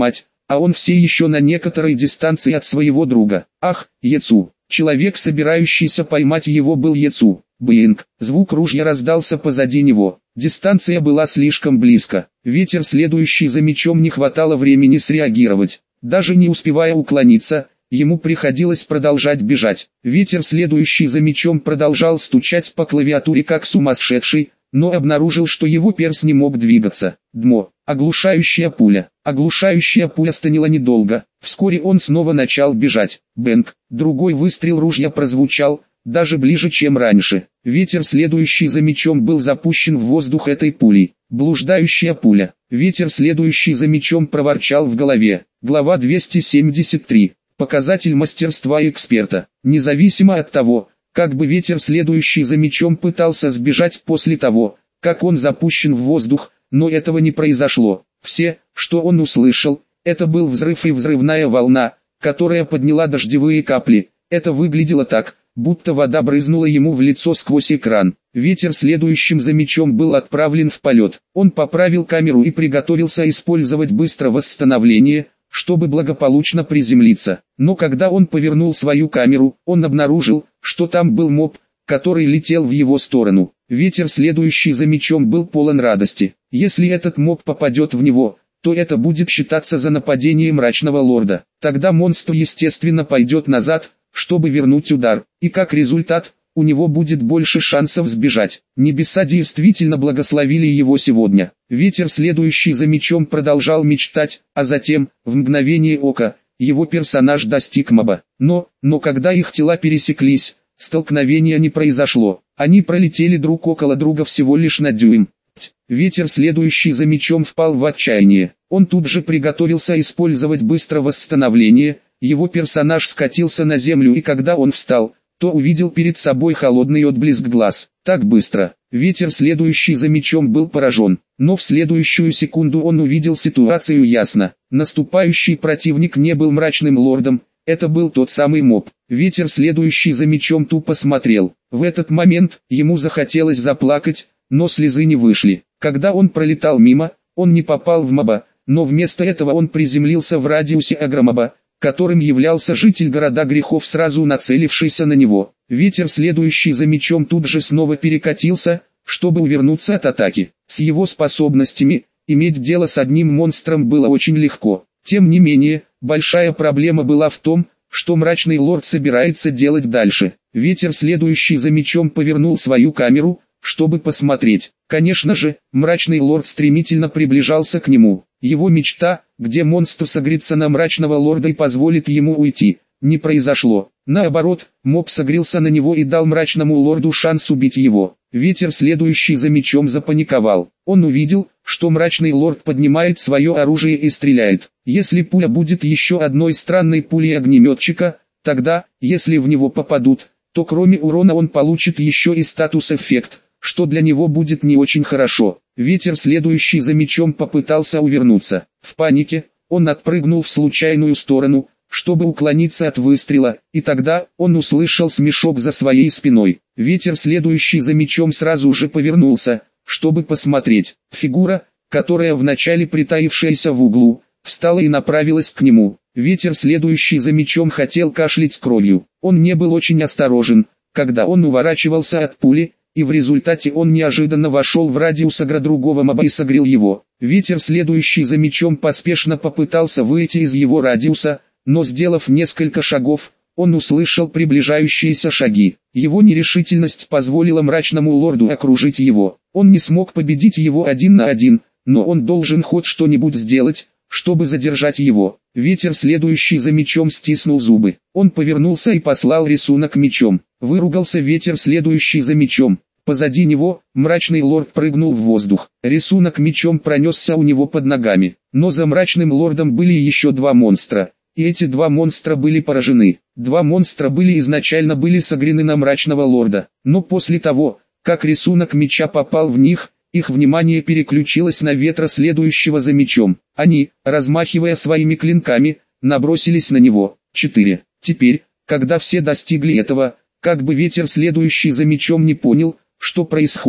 а он все еще на некоторой дистанции от своего друга. Ах, Яцу! Человек, собирающийся поймать его, был Яцу. Бинг! Звук ружья раздался позади него. Дистанция была слишком близко. Ветер, следующий за мечом, не хватало времени среагировать. Даже не успевая уклониться, ему приходилось продолжать бежать. Ветер, следующий за мечом, продолжал стучать по клавиатуре как сумасшедший, но обнаружил, что его перс не мог двигаться. Дмо. Оглушающая пуля. Оглушающая пуля станила недолго. Вскоре он снова начал бежать. Бэнк. Другой выстрел ружья прозвучал, даже ближе, чем раньше. Ветер, следующий за мечом, был запущен в воздух этой пулей. Блуждающая пуля. Ветер, следующий за мечом, проворчал в голове. Глава двести семьдесят три. Показатель мастерства эксперта. Независимо от того, как бы ветер, следующий за мечом, пытался сбежать после того, как он запущен в воздух, но этого не произошло. Все, что он услышал, это был взрыв и взрывная волна, которая подняла дождевые капли. Это выглядело так, будто вода брызнула ему в лицо сквозь экран. Ветер, следующим за мечом, был отправлен в полет. Он поправил камеру и приготовился использовать быстро восстановление, чтобы благополучно приземлиться. Но когда он повернул свою камеру, он обнаружил, что там был моб, который летел в его сторону. Ветер, следующий за мечом, был полон радости. Если этот моб попадет в него, то это будет считаться за нападение мрачного лорда. Тогда монстр естественно пойдет назад, чтобы вернуть удар, и как результат, у него будет больше шансов сбежать. Небеса действительно благословили его сегодня. Ветер, следующий за мечом, продолжал мечтать, а затем, в мгновение ока, его персонаж достиг моба. Но, но когда их тела пересеклись, столкновения не произошло. Они пролетели друг около друга всего лишь на дюйм. Ветер, следующий за мечом, впал в отчаяние. Он тут же приготовился использовать быстро восстановление. Его персонаж скатился на землю, и когда он встал, то увидел перед собой холодный отблеск глаз. Так быстро. Ветер, следующий за мечом, был поражен. Но в следующую секунду он увидел ситуацию ясно. Наступающий противник не был мрачным лордом, это был тот самый моб. Ветер, следующий за мечом, тупо смотрел. В этот момент ему захотелось заплакать, но слезы не вышли. Когда он пролетал мимо, он не попал в моба, но вместо этого он приземлился в радиусе агромоба, которым являлся житель города грехов, сразу нацелившийся на него. Ветер, следующий за мечом, тут же снова перекатился, чтобы увернуться от атаки. С его способностями, иметь дело с одним монстром было очень легко. Тем не менее, большая проблема была в том, что мрачный лорд собирается делать дальше. Ветер, следующий за мечом, повернул свою камеру, чтобы посмотреть. Конечно же, мрачный лорд стремительно приближался к нему. Его мечта, где монстр согрится на мрачного лорда и позволит ему уйти, не произошло. Наоборот, моб согрелся на него и дал мрачному лорду шанс убить его. Ветер, следующий за мечом, запаниковал. Он увидел, что мрачный лорд поднимает свое оружие и стреляет. Если пуля будет еще одной странной пулей огнеметчика, тогда, если в него попадут, то кроме урона он получит еще и статус-эффект, что для него будет не очень хорошо. Ветер, следующий за мечом, попытался увернуться. В панике, он отпрыгнул в случайную сторону, чтобы уклониться от выстрела, и тогда он услышал смешок за своей спиной. Ветер, следующий за мечом, сразу же повернулся, чтобы посмотреть. Фигура, которая вначале притаившаяся в углу, встала и направилась к нему. Ветер, следующий за мечом, хотел кашлять кровью. Он не был очень осторожен, когда он уворачивался от пули, и в результате он неожиданно вошел в радиус агро другого моба и согрел его. Ветер, следующий за мечом, поспешно попытался выйти из его радиуса, но сделав несколько шагов, он услышал приближающиеся шаги. Его нерешительность позволила мрачному лорду окружить его. Он не смог победить его один на один, но он должен хоть что-нибудь сделать, чтобы задержать его. Ветер, следующий за мечом, стиснул зубы. Он повернулся и послал рисунок мечом. Выругался ветер, следующий за мечом. Позади него, мрачный лорд прыгнул в воздух. Рисунок мечом пронесся у него под ногами. Но за мрачным лордом были еще два монстра. И эти два монстра были поражены. Два монстра были изначально были согрены на мрачного лорда. Но после того, как рисунок меча попал в них, их внимание переключилось на ветра, следующего за мечом. Они, размахивая своими клинками, набросились на него. четыре. Теперь, когда все достигли этого, как бы ветер, следующий за мечом, не понял, что происходит.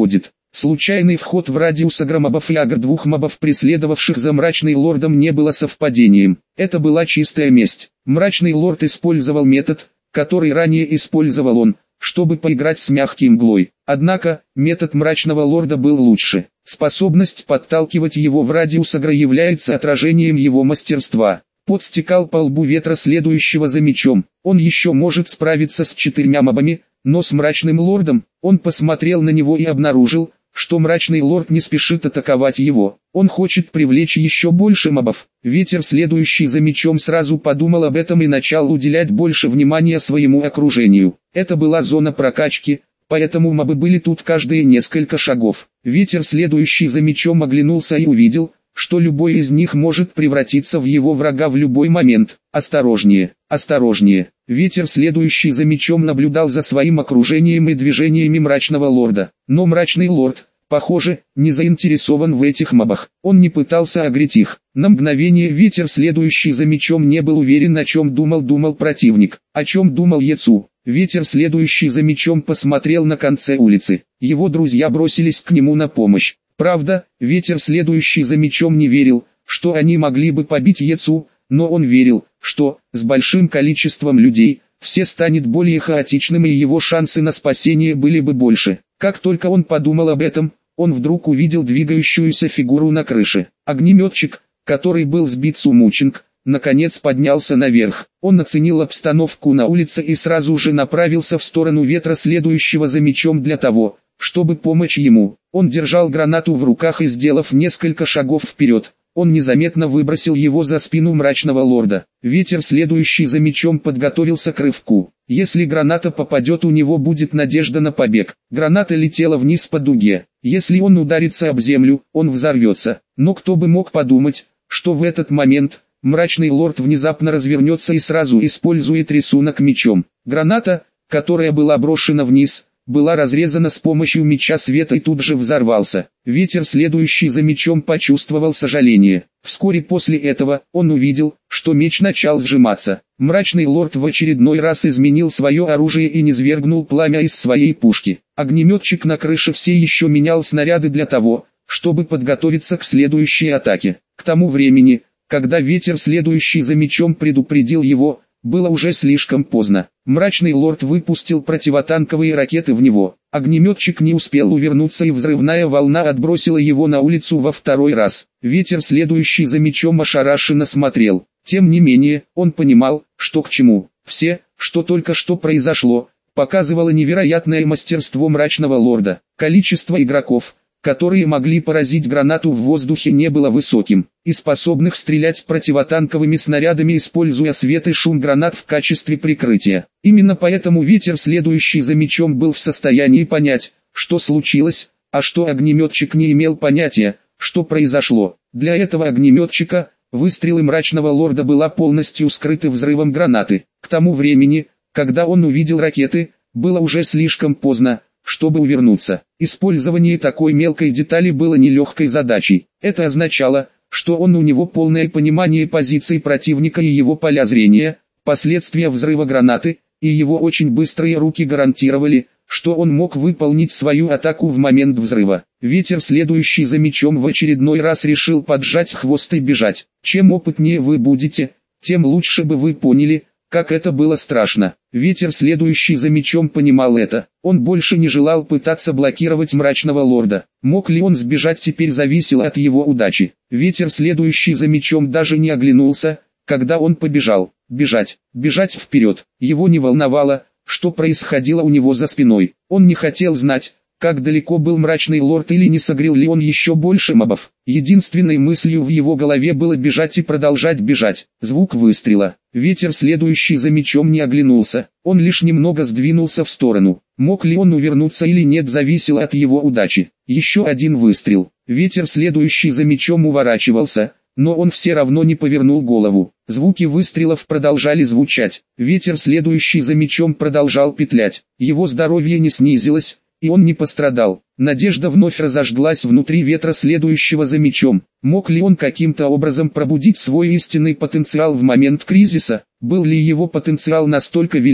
Случайный вход в радиус агромобов и агр двух мобов, преследовавших за Мрачный Лордом, не было совпадением. Это была чистая месть. Мрачный Лорд использовал метод, который ранее использовал он, чтобы поиграть с мягкой мглой. Однако, метод Мрачного Лорда был лучше. Способность подталкивать его в радиус агро является отражением его мастерства. Пот стекал по лбу ветра, следующего за мечом. Он еще может справиться с четырьмя мобами, но с Мрачным Лордом. Он посмотрел на него и обнаружил, что Мрачный Лорд не спешит атаковать его. Он хочет привлечь еще больше мобов. Ветер, следующий за мечом, сразу подумал об этом и начал уделять больше внимания своему окружению. Это была зона прокачки, поэтому мобы были тут каждые несколько шагов. Ветер, следующий за мечом, оглянулся и увидел, что любой из них может превратиться в его врага в любой момент. Осторожнее, осторожнее. Ветер, следующий за мечом, наблюдал за своим окружением и движениями Мрачного Лорда. Но Мрачный Лорд, похоже, не заинтересован в этих мобах. Он не пытался огреть их. На мгновение Ветер, следующий за мечом, не был уверен, о чем думал думал противник. О чем думал Яцу. Ветер, следующий за мечом, посмотрел на конце улицы. Его друзья бросились к нему на помощь. Правда, Ветер, следующий за мечом, не верил, что они могли бы побить Яцу, но он верил, что, с большим количеством людей, все станет более хаотичным и его шансы на спасение были бы больше. Как только он подумал об этом, он вдруг увидел двигающуюся фигуру на крыше. Огнеметчик, который был сбит с умученк, наконец поднялся наверх. Он оценил обстановку на улице и сразу же направился в сторону Ветра, следующего за мечом, для того, чтобы помочь ему. Он держал гранату в руках и, сделав несколько шагов вперед, он незаметно выбросил его за спину Мрачного Лорда. Ветер, следующий за мечом, подготовился к рывку. Если граната попадет, у него будет надежда на побег. Граната летела вниз по дуге. Если он ударится об землю, он взорвется. Но кто бы мог подумать, что в этот момент Мрачный Лорд внезапно развернется и сразу использует рисунок мечом. Граната, которая была брошена вниз, была разрезана с помощью меча света и тут же взорвался. Ветер, следующий за мечом, почувствовал сожаление. Вскоре после этого, он увидел, что меч начал сжиматься. Мрачный Лорд в очередной раз изменил свое оружие и низвергнул пламя из своей пушки. Огнеметчик на крыше все еще менял снаряды для того, чтобы подготовиться к следующей атаке. К тому времени, когда Ветер, следующий за мечом, предупредил его, было уже слишком поздно. Мрачный Лорд выпустил противотанковые ракеты в него. Огнеметчик не успел увернуться, и взрывная волна отбросила его на улицу во второй раз. Ветер, следующий за мечом, ошарашенно смотрел. Тем не менее, он понимал, что к чему. Все, что только что произошло, показывало невероятное мастерство Мрачного Лорда. Количество игроков, которые могли поразить гранату в воздухе, не было высоким, и способных стрелять противотанковыми снарядами, используя свет и шум гранат в качестве прикрытия. Именно поэтому Ветер, следующий за мечом, был в состоянии понять, что случилось, а что огнеметчик не имел понятия, что произошло. Для этого огнеметчика, выстрелы Мрачного Лорда была полностью скрыты взрывом гранаты. К тому времени, когда он увидел ракеты, было уже слишком поздно, чтобы увернуться. Использование такой мелкой детали было нелегкой задачей. Это означало, что он у него полное понимание позиций противника и его поля зрения, последствия взрыва гранаты, и его очень быстрые руки гарантировали, что он мог выполнить свою атаку в момент взрыва. Ветер, следующий за мечом, в очередной раз решил поджать хвост и бежать. Чем опытнее вы будете, тем лучше бы вы поняли, как это было страшно. Ветер, следующий за мечом, понимал это. Он больше не желал пытаться блокировать Мрачного Лорда. Мог ли он сбежать теперь, зависело от его удачи. Ветер, следующий за мечом, даже не оглянулся, когда он побежал. Бежать, бежать вперед. Его не волновало, что происходило у него за спиной. Он не хотел знать, как далеко был Мрачный Лорд или не согрел ли он еще больше мобов. Единственной мыслью в его голове было бежать и продолжать бежать. Звук выстрела. Ветер, следующий за мечом, не оглянулся. Он лишь немного сдвинулся в сторону. Мог ли он увернуться или нет, зависело от его удачи. Еще один выстрел. Ветер, следующий за мечом, уворачивался, но он все равно не повернул голову. Звуки выстрелов продолжали звучать. Ветер, следующий за мечом, продолжал петлять. Его здоровье не снизилось, и он не пострадал. Надежда вновь разожглась внутри Ветра, следующего за мечом. Мог ли он каким-то образом пробудить свой истинный потенциал в момент кризиса? Был ли его потенциал настолько велик,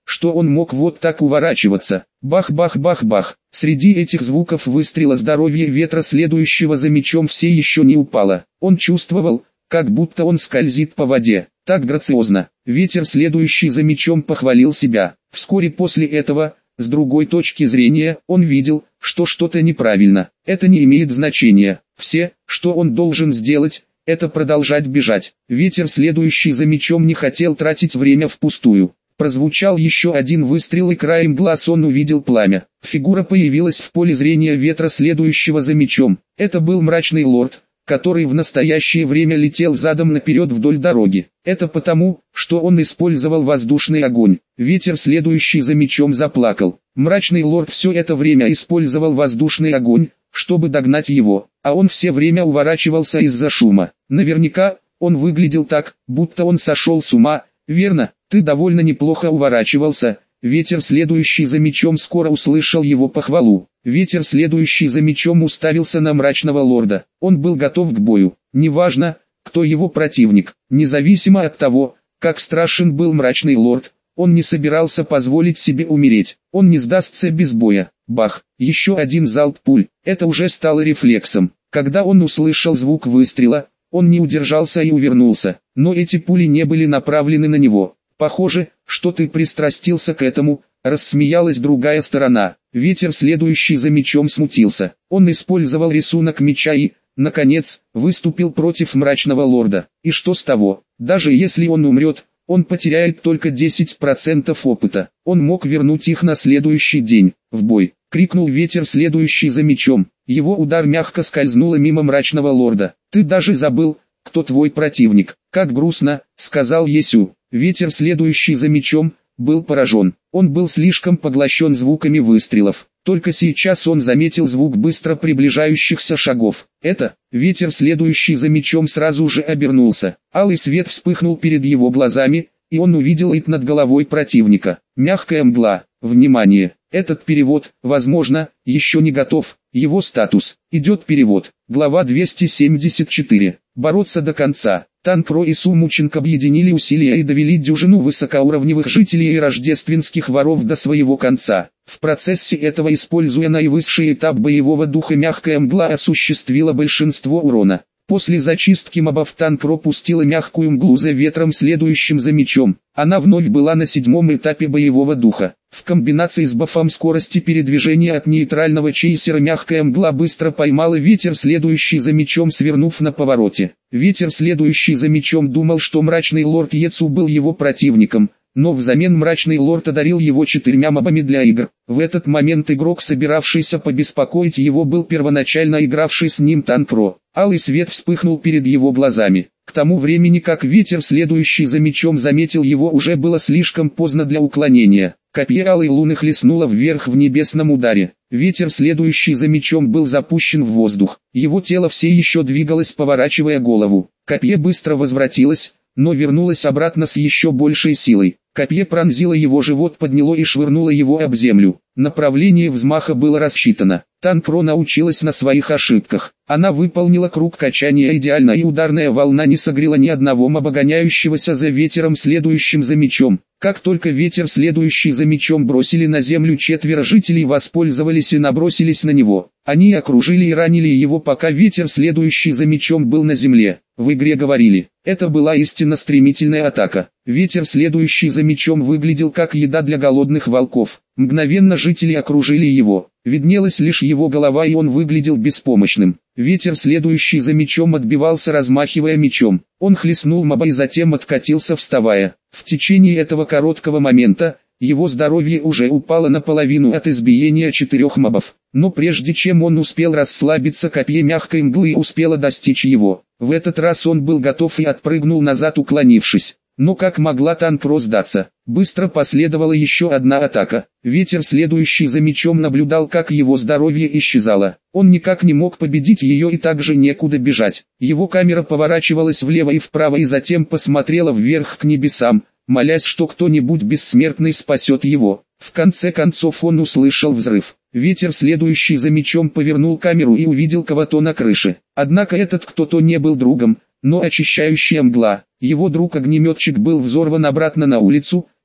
что он мог вот так уворачиваться. Бах-бах-бах-бах. Среди этих звуков выстрела здоровье ветра, следующего за мечом, все еще не упало. Он чувствовал, как будто он скользит по воде, так грациозно. Ветер, следующий за мечом, похвалил себя. Вскоре после этого, с другой точки зрения, он видел, что что-то неправильно. Это не имеет значения. Все, что он должен сделать, это продолжать бежать. Ветер, следующий за мечом, не хотел тратить время впустую. Прозвучал еще один выстрел, и краем глаз он увидел пламя. Фигура появилась в поле зрения ветра, следующего за мечом. Это был мрачный лорд, который в настоящее время летел задом наперед вдоль дороги. Это потому, что он использовал воздушный огонь. Ветер, следующий за мечом, заплакал. Мрачный лорд все это время использовал воздушный огонь, чтобы догнать его, а он все время уворачивался из-за шума. Наверняка, он выглядел так, будто он сошел с ума. Верно, ты довольно неплохо уворачивался. Ветер, следующий за мечом, скоро услышал его похвалу. Ветер, следующий за мечом, уставился на мрачного лорда. Он был готов к бою. Неважно, кто его противник. Независимо от того, как страшен был мрачный лорд, он не собирался позволить себе умереть. Он не сдастся без боя. Бах! Еще один залп пуль. Это уже стало рефлексом. Когда он услышал звук выстрела, он не удержался и увернулся. Но эти пули не были направлены на него. Похоже, что ты пристрастился к этому, рассмеялась другая сторона. Ветер, следующий за мечом, смутился. Он использовал рисунок меча и, наконец, выступил против мрачного лорда. И что с того? Даже если он умрет, он потеряет только десять процентов опыта. Он мог вернуть их на следующий день. В бой! Крикнул ветер, следующий за мечом. Его удар мягко скользнул мимо мрачного лорда. Ты даже забыл, кто твой противник. Как грустно, сказал Есю. Ветер, следующий за мечом, был поражен. Он был слишком поглощен звуками выстрелов. Только сейчас он заметил звук быстро приближающихся шагов. Это, ветер, следующий за мечом, сразу же обернулся. Алый свет вспыхнул перед его глазами, и он увидел их над головой противника. Мягкая мгла. Внимание! Этот перевод, возможно, еще не готов. Его статус. Идет перевод. Глава двести семьдесят четыре. Бороться до конца. Танкро и Сумученко объединили усилия и довели дюжину высокоуровневых жителей и рождественских воров до своего конца. В процессе этого, используя наивысший этап боевого духа, мягкая мгла осуществила большинство урона. После зачистки мобов Танкро пустила мягкую мглу за ветром, следующим за мечом. Она вновь была на седьмом этапе боевого духа. В комбинации с бафом скорости передвижения от нейтрального чейсера мягкая мгла быстро поймала ветер, следующий за мечом, свернув на повороте. Ветер, следующий за мечом, думал, что мрачный лорд Ецу был его противником, но взамен мрачный лорд одарил его четырьмя мобами для игр. В этот момент игрок, собиравшийся побеспокоить его, был первоначально игравший с ним Танкро. Алый свет вспыхнул перед его глазами. К тому времени, как ветер, следующий за мечом, заметил его, уже было слишком поздно для уклонения. Копье алой луны хлестнуло вверх в небесном ударе. Ветер, следующий за мечом, был запущен в воздух. Его тело все еще двигалось, поворачивая голову. Копье быстро возвратилось, но вернулось обратно с еще большей силой. Копье пронзило его живот, подняло и швырнуло его об землю. Направление взмаха было рассчитано. Танкро научилась на своих ошибках. Она выполнила круг качания идеально, и ударная волна не согрела ни одного моба, гоняющегося за ветером, следующим за мечом. Как только ветер, следующий за мечом, бросили на землю, четверо жителей воспользовались и набросились на него. Они окружили и ранили его, пока ветер, следующий за мечом, был на земле. В игре говорили, это была истинно стремительная атака. Ветер, следующий за мечом, выглядел как еда для голодных волков. Мгновенно жители окружили его. Виднелась лишь его голова, и он выглядел беспомощным. Ветер, следующий за мечом, отбивался, размахивая мечом. Он хлестнул моба и затем откатился, вставая. В течение этого короткого момента его здоровье уже упало наполовину от избиения четырех мобов. Но прежде чем он успел расслабиться, копье мягкой мглы успело достичь его. В этот раз он был готов и отпрыгнул назад, уклонившись. Но как могла Танкро сдаться? Быстро последовала еще одна атака. Ветер, следующий за мечом, наблюдал, как его здоровье исчезало. Он никак не мог победить ее, и также некуда бежать. Его камера поворачивалась влево и вправо и затем посмотрела вверх к небесам, молясь, что кто-нибудь бессмертный спасет его. В конце концов он услышал взрыв. Ветер, следующий за мечом, повернул камеру и увидел кого-то на крыше. Однако этот кто-то не был другом, но очищающая мгла. Его друг-огнеметчик был взорван обратно на улицу,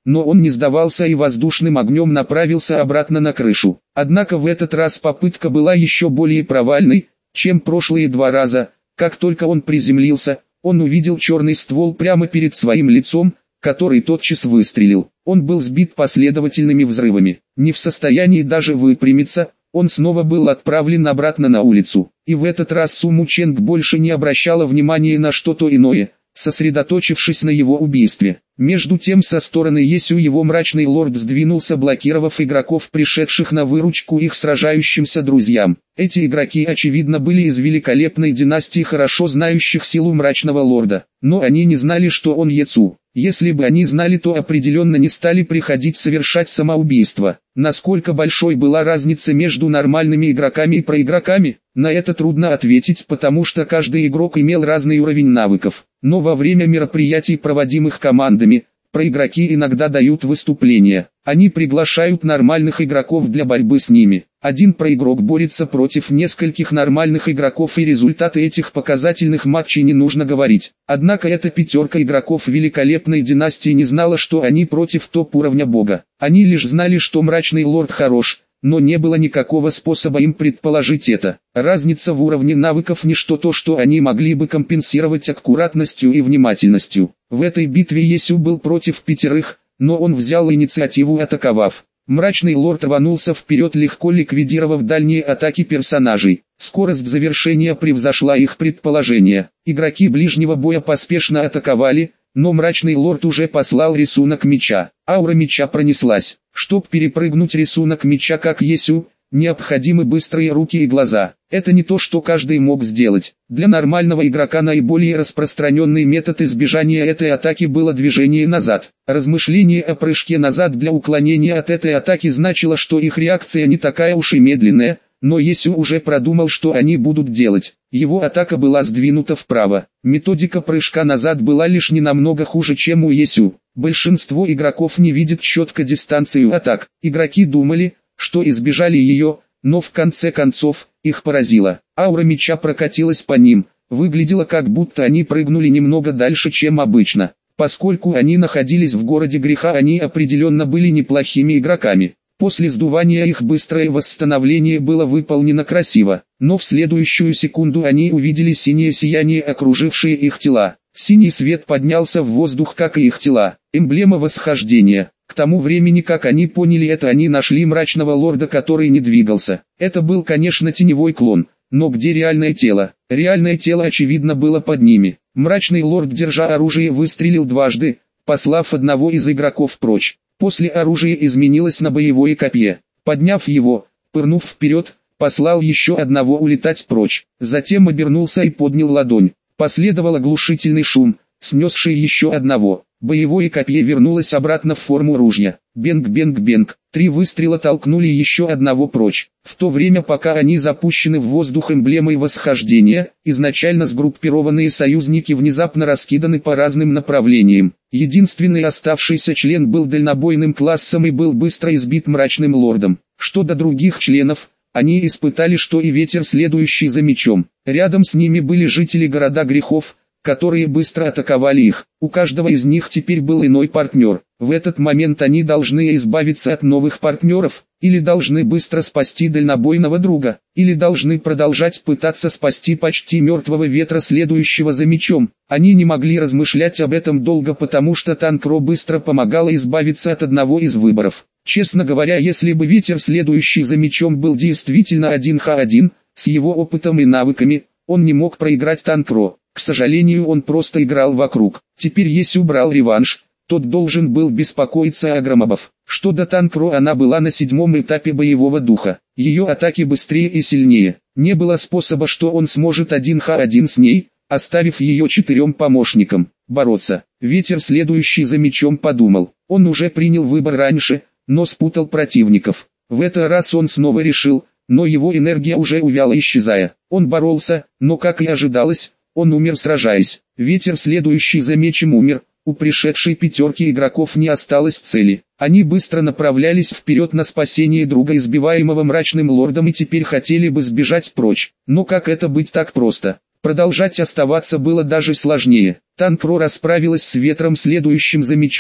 но он не сдавался и воздушным огнем направился обратно на крышу. Однако в этот раз попытка была еще более провальной, чем прошлые два раза. Как только он приземлился, он увидел черный ствол прямо перед своим лицом, который тотчас выстрелил. Он был сбит последовательными взрывами. Не в состоянии даже выпрямиться, он снова был отправлен обратно на улицу. И в этот раз Суму Ченг больше не обращала внимания на что-то иное, сосредоточившись на его убийстве. Между тем со стороны Есю его мрачный лорд сдвинулся, блокировав игроков, пришедших на выручку их сражающимся друзьям. Эти игроки очевидно были из великолепной династии, хорошо знающих силу мрачного лорда, но они не знали, что он Ецу. Если бы они знали, то определенно не стали приходить совершать самоубийство. Насколько большой была разница между нормальными игроками и проигроками? На это трудно ответить, потому что каждый игрок имел разный уровень навыков. Но во время мероприятий, проводимых командами, проигроки иногда дают выступления. Они приглашают нормальных игроков для борьбы с ними. Один проигрок борется против нескольких нормальных игроков, и результаты этих показательных матчей не нужно говорить. Однако эта пятерка игроков великолепной династии не знала, что они против топ-уровня бога. Они лишь знали, что мрачный лорд хорош, но не было никакого способа им предположить это. Разница в уровне навыков не что то, что они могли бы компенсировать аккуратностью и внимательностью. В этой битве Есю был против пятерых, но он взял инициативу, атаковав. Мрачный лорд рванулся вперед, легко ликвидировав дальние атаки персонажей. Скорость завершения превзошла их предположения. Игроки ближнего боя поспешно атаковали, но мрачный лорд уже послал рисунок меча. Аура меча пронеслась. Чтоб перепрыгнуть рисунок меча как Есю, необходимы быстрые руки и глаза. Это не то, что каждый мог сделать. Для нормального игрока наиболее распространенный метод избежания этой атаки было движение назад. Размышление о прыжке назад для уклонения от этой атаки значило, что их реакция не такая уж и медленная, но Есю уже продумал, что они будут делать. Его атака была сдвинута вправо. Методика прыжка назад была лишь не намного хуже, чем у Есю. Большинство игроков не видит четко дистанцию атак. Игроки думали, что избежали ее, но в конце концов, их поразило. Аура меча прокатилась по ним, выглядело как будто они прыгнули немного дальше, чем обычно. Поскольку они находились в городе греха, они определенно были неплохими игроками. После сдувания их быстрое восстановление было выполнено красиво, но в следующую секунду они увидели синее сияние, окружившее их тела. Синий свет поднялся в воздух, как и их тела, эмблема восхождения. К тому времени, как они поняли это, они нашли мрачного лорда, который не двигался. Это был, конечно, теневой клон, но где реальное тело? Реальное тело, очевидно, было под ними. Мрачный лорд, держа оружие, выстрелил дважды, послав одного из игроков прочь. После оружие изменилось на боевое копье. Подняв его, пырнув вперед, послал еще одного улетать прочь. Затем обернулся и поднял ладонь. Последовал оглушительный шум, снесший еще одного. Боевое копье вернулось обратно в форму ружья. Бенг-бенг-бенг. Три выстрела толкнули еще одного прочь. В то время, пока они запущены в воздух эмблемой восхождения, изначально сгруппированные союзники внезапно раскиданы по разным направлениям. Единственный оставшийся член был дальнобойным классом и был быстро избит мрачным лордом. Что до других членов, они испытали, что и ветер, следующий за мечом. Рядом с ними были жители города грехов, которые быстро атаковали их. У каждого из них теперь был иной партнер. В этот момент они должны избавиться от новых партнеров, или должны быстро спасти дальнобойного друга, или должны продолжать пытаться спасти почти мертвого ветра, следующего за мечом. Они не могли размышлять об этом долго, потому что Танкро быстро помогала избавиться от одного из выборов. Честно говоря, если бы ветер, следующий за мечом, был действительно один ха один, с его опытом и навыками, он не мог проиграть Танкро. К сожалению, он просто играл вокруг. Теперь Есю брал реванш, тот должен был беспокоиться о Громобов. Что до Танкро, она была на седьмом этапе боевого духа. Ее атаки быстрее и сильнее. Не было способа, что он сможет один ха один с ней, оставив ее четырем помощникам бороться. Ветер, следующий за мечом, подумал. Он уже принял выбор раньше, но спутал противников. В этот раз он снова решил, но его энергия уже увяла, исчезая. Он боролся, но, как и ожидалось, он умер, сражаясь. Ветер, следующий за мечем, умер. У пришедшей пятерки игроков не осталось цели. Они быстро направлялись вперед на спасение друга, избиваемого мрачным лордом, и теперь хотели бы сбежать прочь. Но как это быть так просто? Продолжать оставаться было даже сложнее. Танкро расправилась с ветром, следующим за мечом,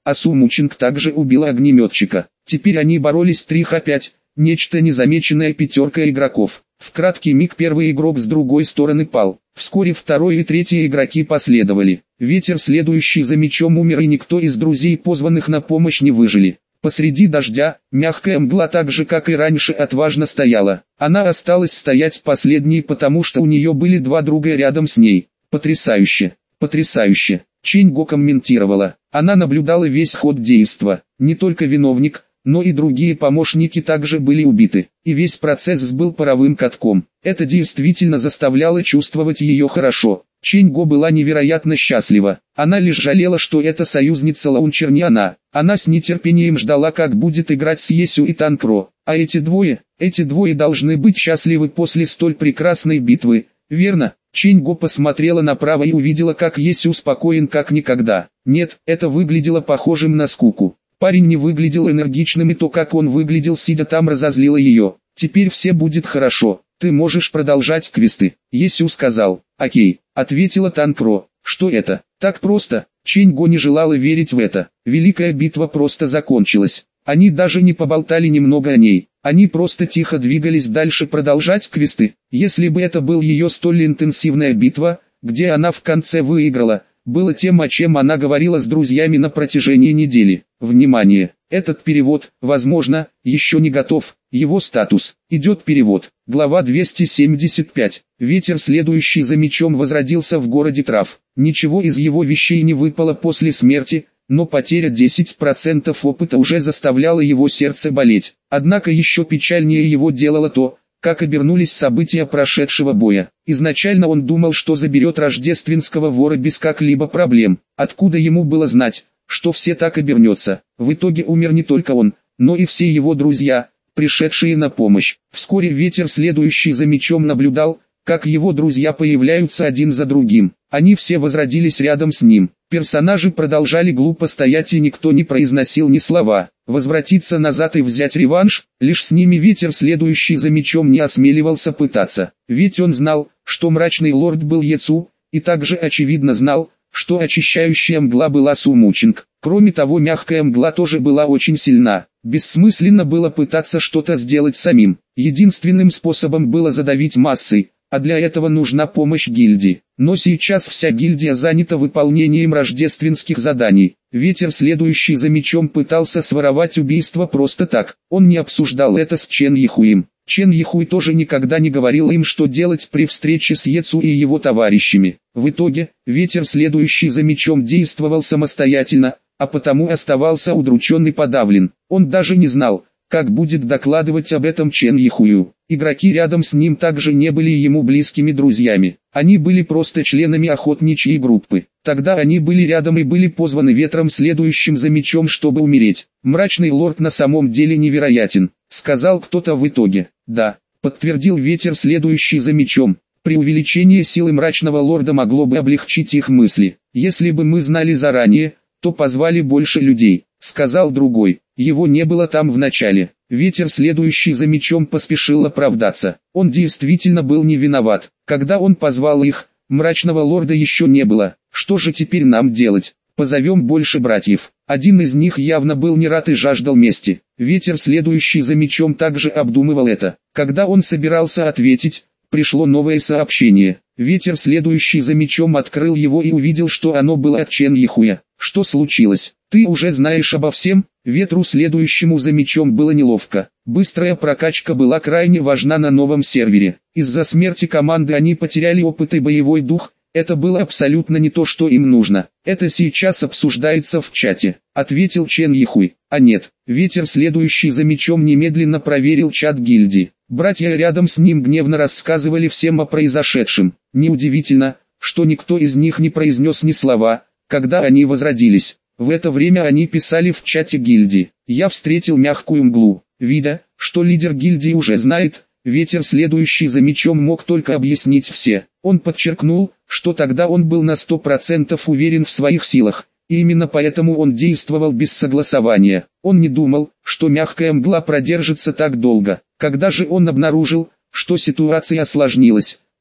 а Сумучинг также убила огнеметчика. Теперь они боролись три на пять, нечто незамеченное пятерка игроков. В краткий миг первый игрок с другой стороны пал. Вскоре второй и третий игроки последовали. Ветер, следующий за мечом, умер, и никто из друзей, позванных на помощь, не выжили. Посреди дождя, мягкая мгла, так же как и раньше, отважно стояла. Она осталась стоять последней, потому что у нее были два друга рядом с ней. Потрясающе, потрясающе. Чэнь-го комментировала. Она наблюдала весь ход действа. Не только виновник, но и другие помощники также были убиты. И весь процесс был паровым катком. Это действительно заставляло чувствовать ее хорошо. Чэнь-го была невероятно счастлива. Она лишь жалела, что эта союзница Лаунчер не она. Она с нетерпением ждала, как будет играть с Есю и Танкро. А эти двое, эти двое должны быть счастливы после столь прекрасной битвы, верно? Чэнь-го посмотрела направо и увидела, как Есю спокоен как никогда. Нет, это выглядело похожим на скуку. Парень не выглядел энергичным, и то, как он выглядел сидя там, разозлило ее. «Теперь все будет хорошо, ты можешь продолжать квесты», Есю сказал. «Окей», ответила Танкро. «Что это? Так просто?» Чэнь-го не желала верить в это. Великая битва просто закончилась. Они даже не поболтали немного о ней. Они просто тихо двигались дальше продолжать квесты. Если бы это был ее столь интенсивная битва, где она в конце выиграла, было тем, о чем она говорила с друзьями на протяжении недели. Внимание! Этот перевод, возможно, еще не готов. Его статус. Идет перевод. Глава двести семьдесят пять. Ветер, следующий за мечом, возродился в городе трав. Ничего из его вещей не выпало после смерти, но потеря десяти процентов опыта уже заставляла его сердце болеть. Однако еще печальнее его делало то, как обернулись события прошедшего боя. Изначально он думал, что заберет рождественского вора без каких-либо проблем. Откуда ему было знать, что все так обернется? В итоге умер не только он, но и все его друзья, пришедшие на помощь. Вскоре ветер, следующий за мечом, наблюдал, как его друзья появляются один за другим. Они все возродились рядом с ним. Персонажи продолжали глупо стоять, и никто не произносил ни слова. Возвратиться назад и взять реванш, лишь с ними ветер, следующий за мечом, не осмеливался пытаться. Ведь он знал, что мрачный лорд был Ецу, и также очевидно знал, что очищающая мгла была Сумучинг. Кроме того, мягкая мгла тоже была очень сильна. Бессмысленно было пытаться что-то сделать самим. Единственным способом было задавить массой, а для этого нужна помощь гильдии. Но сейчас вся гильдия занята выполнением рождественских заданий. Ветер, следующий за мечом, пытался своровать убийство просто так. Он не обсуждал это с Чен Йихуем. Чен Йихуй тоже никогда не говорил им, что делать при встрече с Ецу и его товарищами. В итоге, ветер, следующий за мечом, действовал самостоятельно, а потому оставался удручен и подавлен. Он даже не знал, как будет докладывать об этом Чен Йихую. Игроки рядом с ним также не были ему близкими друзьями. Они были просто членами охотничьей группы. Тогда они были рядом и были позваны ветром, следующим за мечом, чтобы умереть. Мрачный лорд на самом деле невероятен, сказал кто-то в итоге. Да, подтвердил ветер, следующий за мечом. При увеличении силы мрачного лорда могло бы облегчить их мысли. Если бы мы знали заранее, то позвали больше людей, сказал другой. Его не было там в начале. Ветер, следующий за мечом, поспешил оправдаться. Он действительно был не виноват. Когда он позвал их, мрачного лорда еще не было. Что же теперь нам делать? Позовем больше братьев. Один из них явно был не рад и жаждал мести. Ветер, следующий за мечом, также обдумывал это. Когда он собирался ответить, пришло новое сообщение. Ветер, следующий за мечом, открыл его и увидел, что оно было от Чен Йихуя. Что случилось? Ты уже знаешь обо всем? Ветру, следующему за мечом, было неловко. Быстрая прокачка была крайне важна на новом сервере. Из-за смерти команды они потеряли опыт и боевой дух. Это было абсолютно не то, что им нужно. Это сейчас обсуждается в чате, ответил Чен Йихуй. А нет, ветер, следующий за мечом, немедленно проверил чат гильдии. Братья рядом с ним гневно рассказывали всем о произошедшем. Неудивительно, что никто из них не произнес ни слова, когда они возродились. В это время они писали в чате гильдии. Я встретил мягкую мглу. Видя, что лидер гильдии уже знает, ветер, следующий за мечом, мог только объяснить все. Он подчеркнул, что тогда он был на сто процентов уверен в своих силах, и именно поэтому он действовал без согласования. Он не думал, что мягкая мгла продержится так долго. Когда же он обнаружил, что ситуация осложнилась,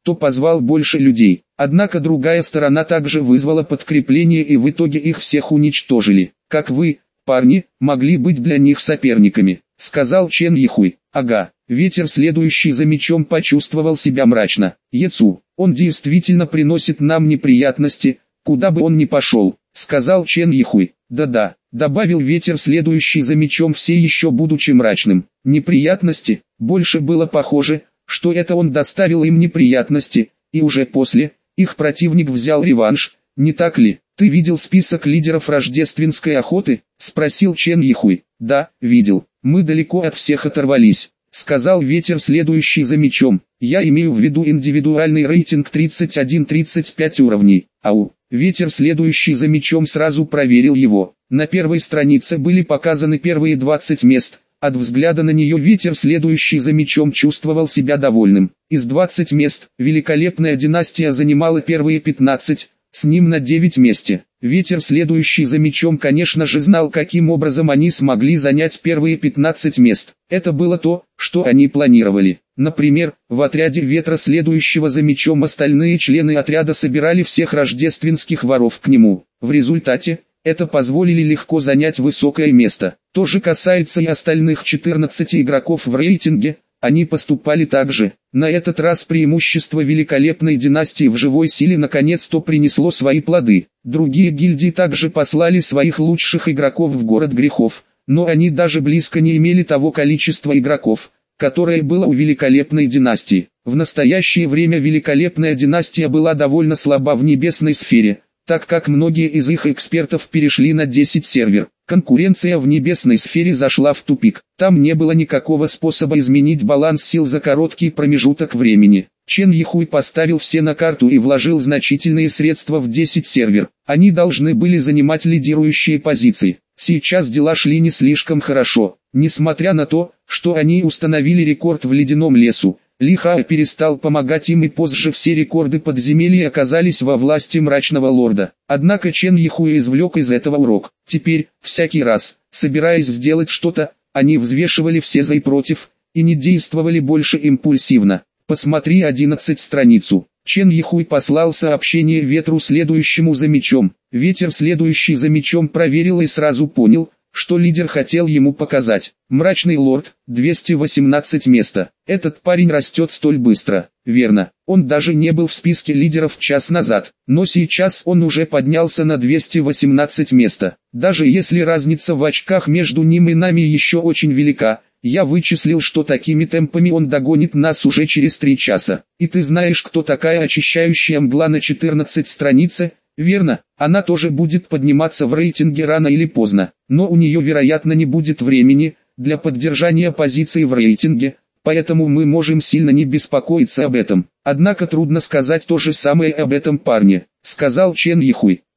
то позвал больше людей. Однако другая сторона также вызвала подкрепление и в итоге их всех уничтожили. Как вы, парни, могли быть для них соперниками, сказал Чен Йихуй. Ага, ветер, следующий за мечом, почувствовал себя мрачно. Ецу, он действительно приносит нам неприятности, куда бы он ни пошел, сказал Чен Йихуй. Да-да, добавил ветер, следующий за мечом, все еще будучи мрачным. Неприятности, больше было похоже, что это он доставил им неприятности, и уже после, их противник взял реванш, не так ли? Ты видел список лидеров рождественской охоты? Спросил Чен Йихуй. Да, видел, мы далеко от всех оторвались, сказал ветер, следующий за мечом. Я имею в виду индивидуальный рейтинг тридцать один тридцать пять уровней. Ау, ветер, следующий за мечом, сразу проверил его. На первой странице были показаны первые двадцать мест. От взгляда на нее ветер, следующий за мечом, чувствовал себя довольным. Из двадцати мест, великолепная династия занимала первые пятнадцать, с ним на девять месте. Ветер, следующий за мечом, конечно же знал, каким образом они смогли занять первые пятнадцать мест. Это было то, что они планировали. Например, в отряде ветра, следующего за мечом, остальные члены отряда собирали всех рождественских воров к нему. В результате, это позволили легко занять высокое место. То же касается и остальных четырнадцати игроков в рейтинге, они поступали так же. На этот раз преимущество великолепной династии в живой силе наконец-то принесло свои плоды. Другие гильдии также послали своих лучших игроков в город грехов, но они даже близко не имели того количества игроков, которое было у великолепной династии. В настоящее время великолепная династия была довольно слаба в небесной сфере, так как многие из их экспертов перешли на десять сервер. Конкуренция в небесной сфере зашла в тупик. Там не было никакого способа изменить баланс сил за короткий промежуток времени. Чен Йихуй поставил все на карту и вложил значительные средства в десять сервер. Они должны были занимать лидирующие позиции. Сейчас дела шли не слишком хорошо. Несмотря на то, что они установили рекорд в ледяном лесу, Ли Хао перестал помогать им, и позже все рекорды подземелья оказались во власти мрачного лорда. Однако Чен Йихуй извлек из этого урок. Теперь, всякий раз, собираясь сделать что-то, они взвешивали все за и против, и не действовали больше импульсивно. Посмотри одиннадцать страницу. Чен Йихуй послал сообщение ветру, следующему за мечом. Ветер, следующий за мечом, проверил и сразу понял, что лидер хотел ему показать. Мрачный лорд, двести восемнадцать места. Этот парень растет столь быстро. Верно, он даже не был в списке лидеров час назад, но сейчас он уже поднялся на двести восемнадцать места. Даже если разница в очках между ним и нами еще очень велика, я вычислил, что такими темпами он догонит нас уже через три часа. И ты знаешь, кто такая очищающая мгла на четырнадцатой странице? Верно, она тоже будет подниматься в рейтинге рано или поздно, но у нее, вероятно, не будет времени для поддержания позиции в рейтинге, поэтому мы можем сильно не беспокоиться об этом. Однако трудно сказать то же самое об этом парне, сказал Чен Йихуй.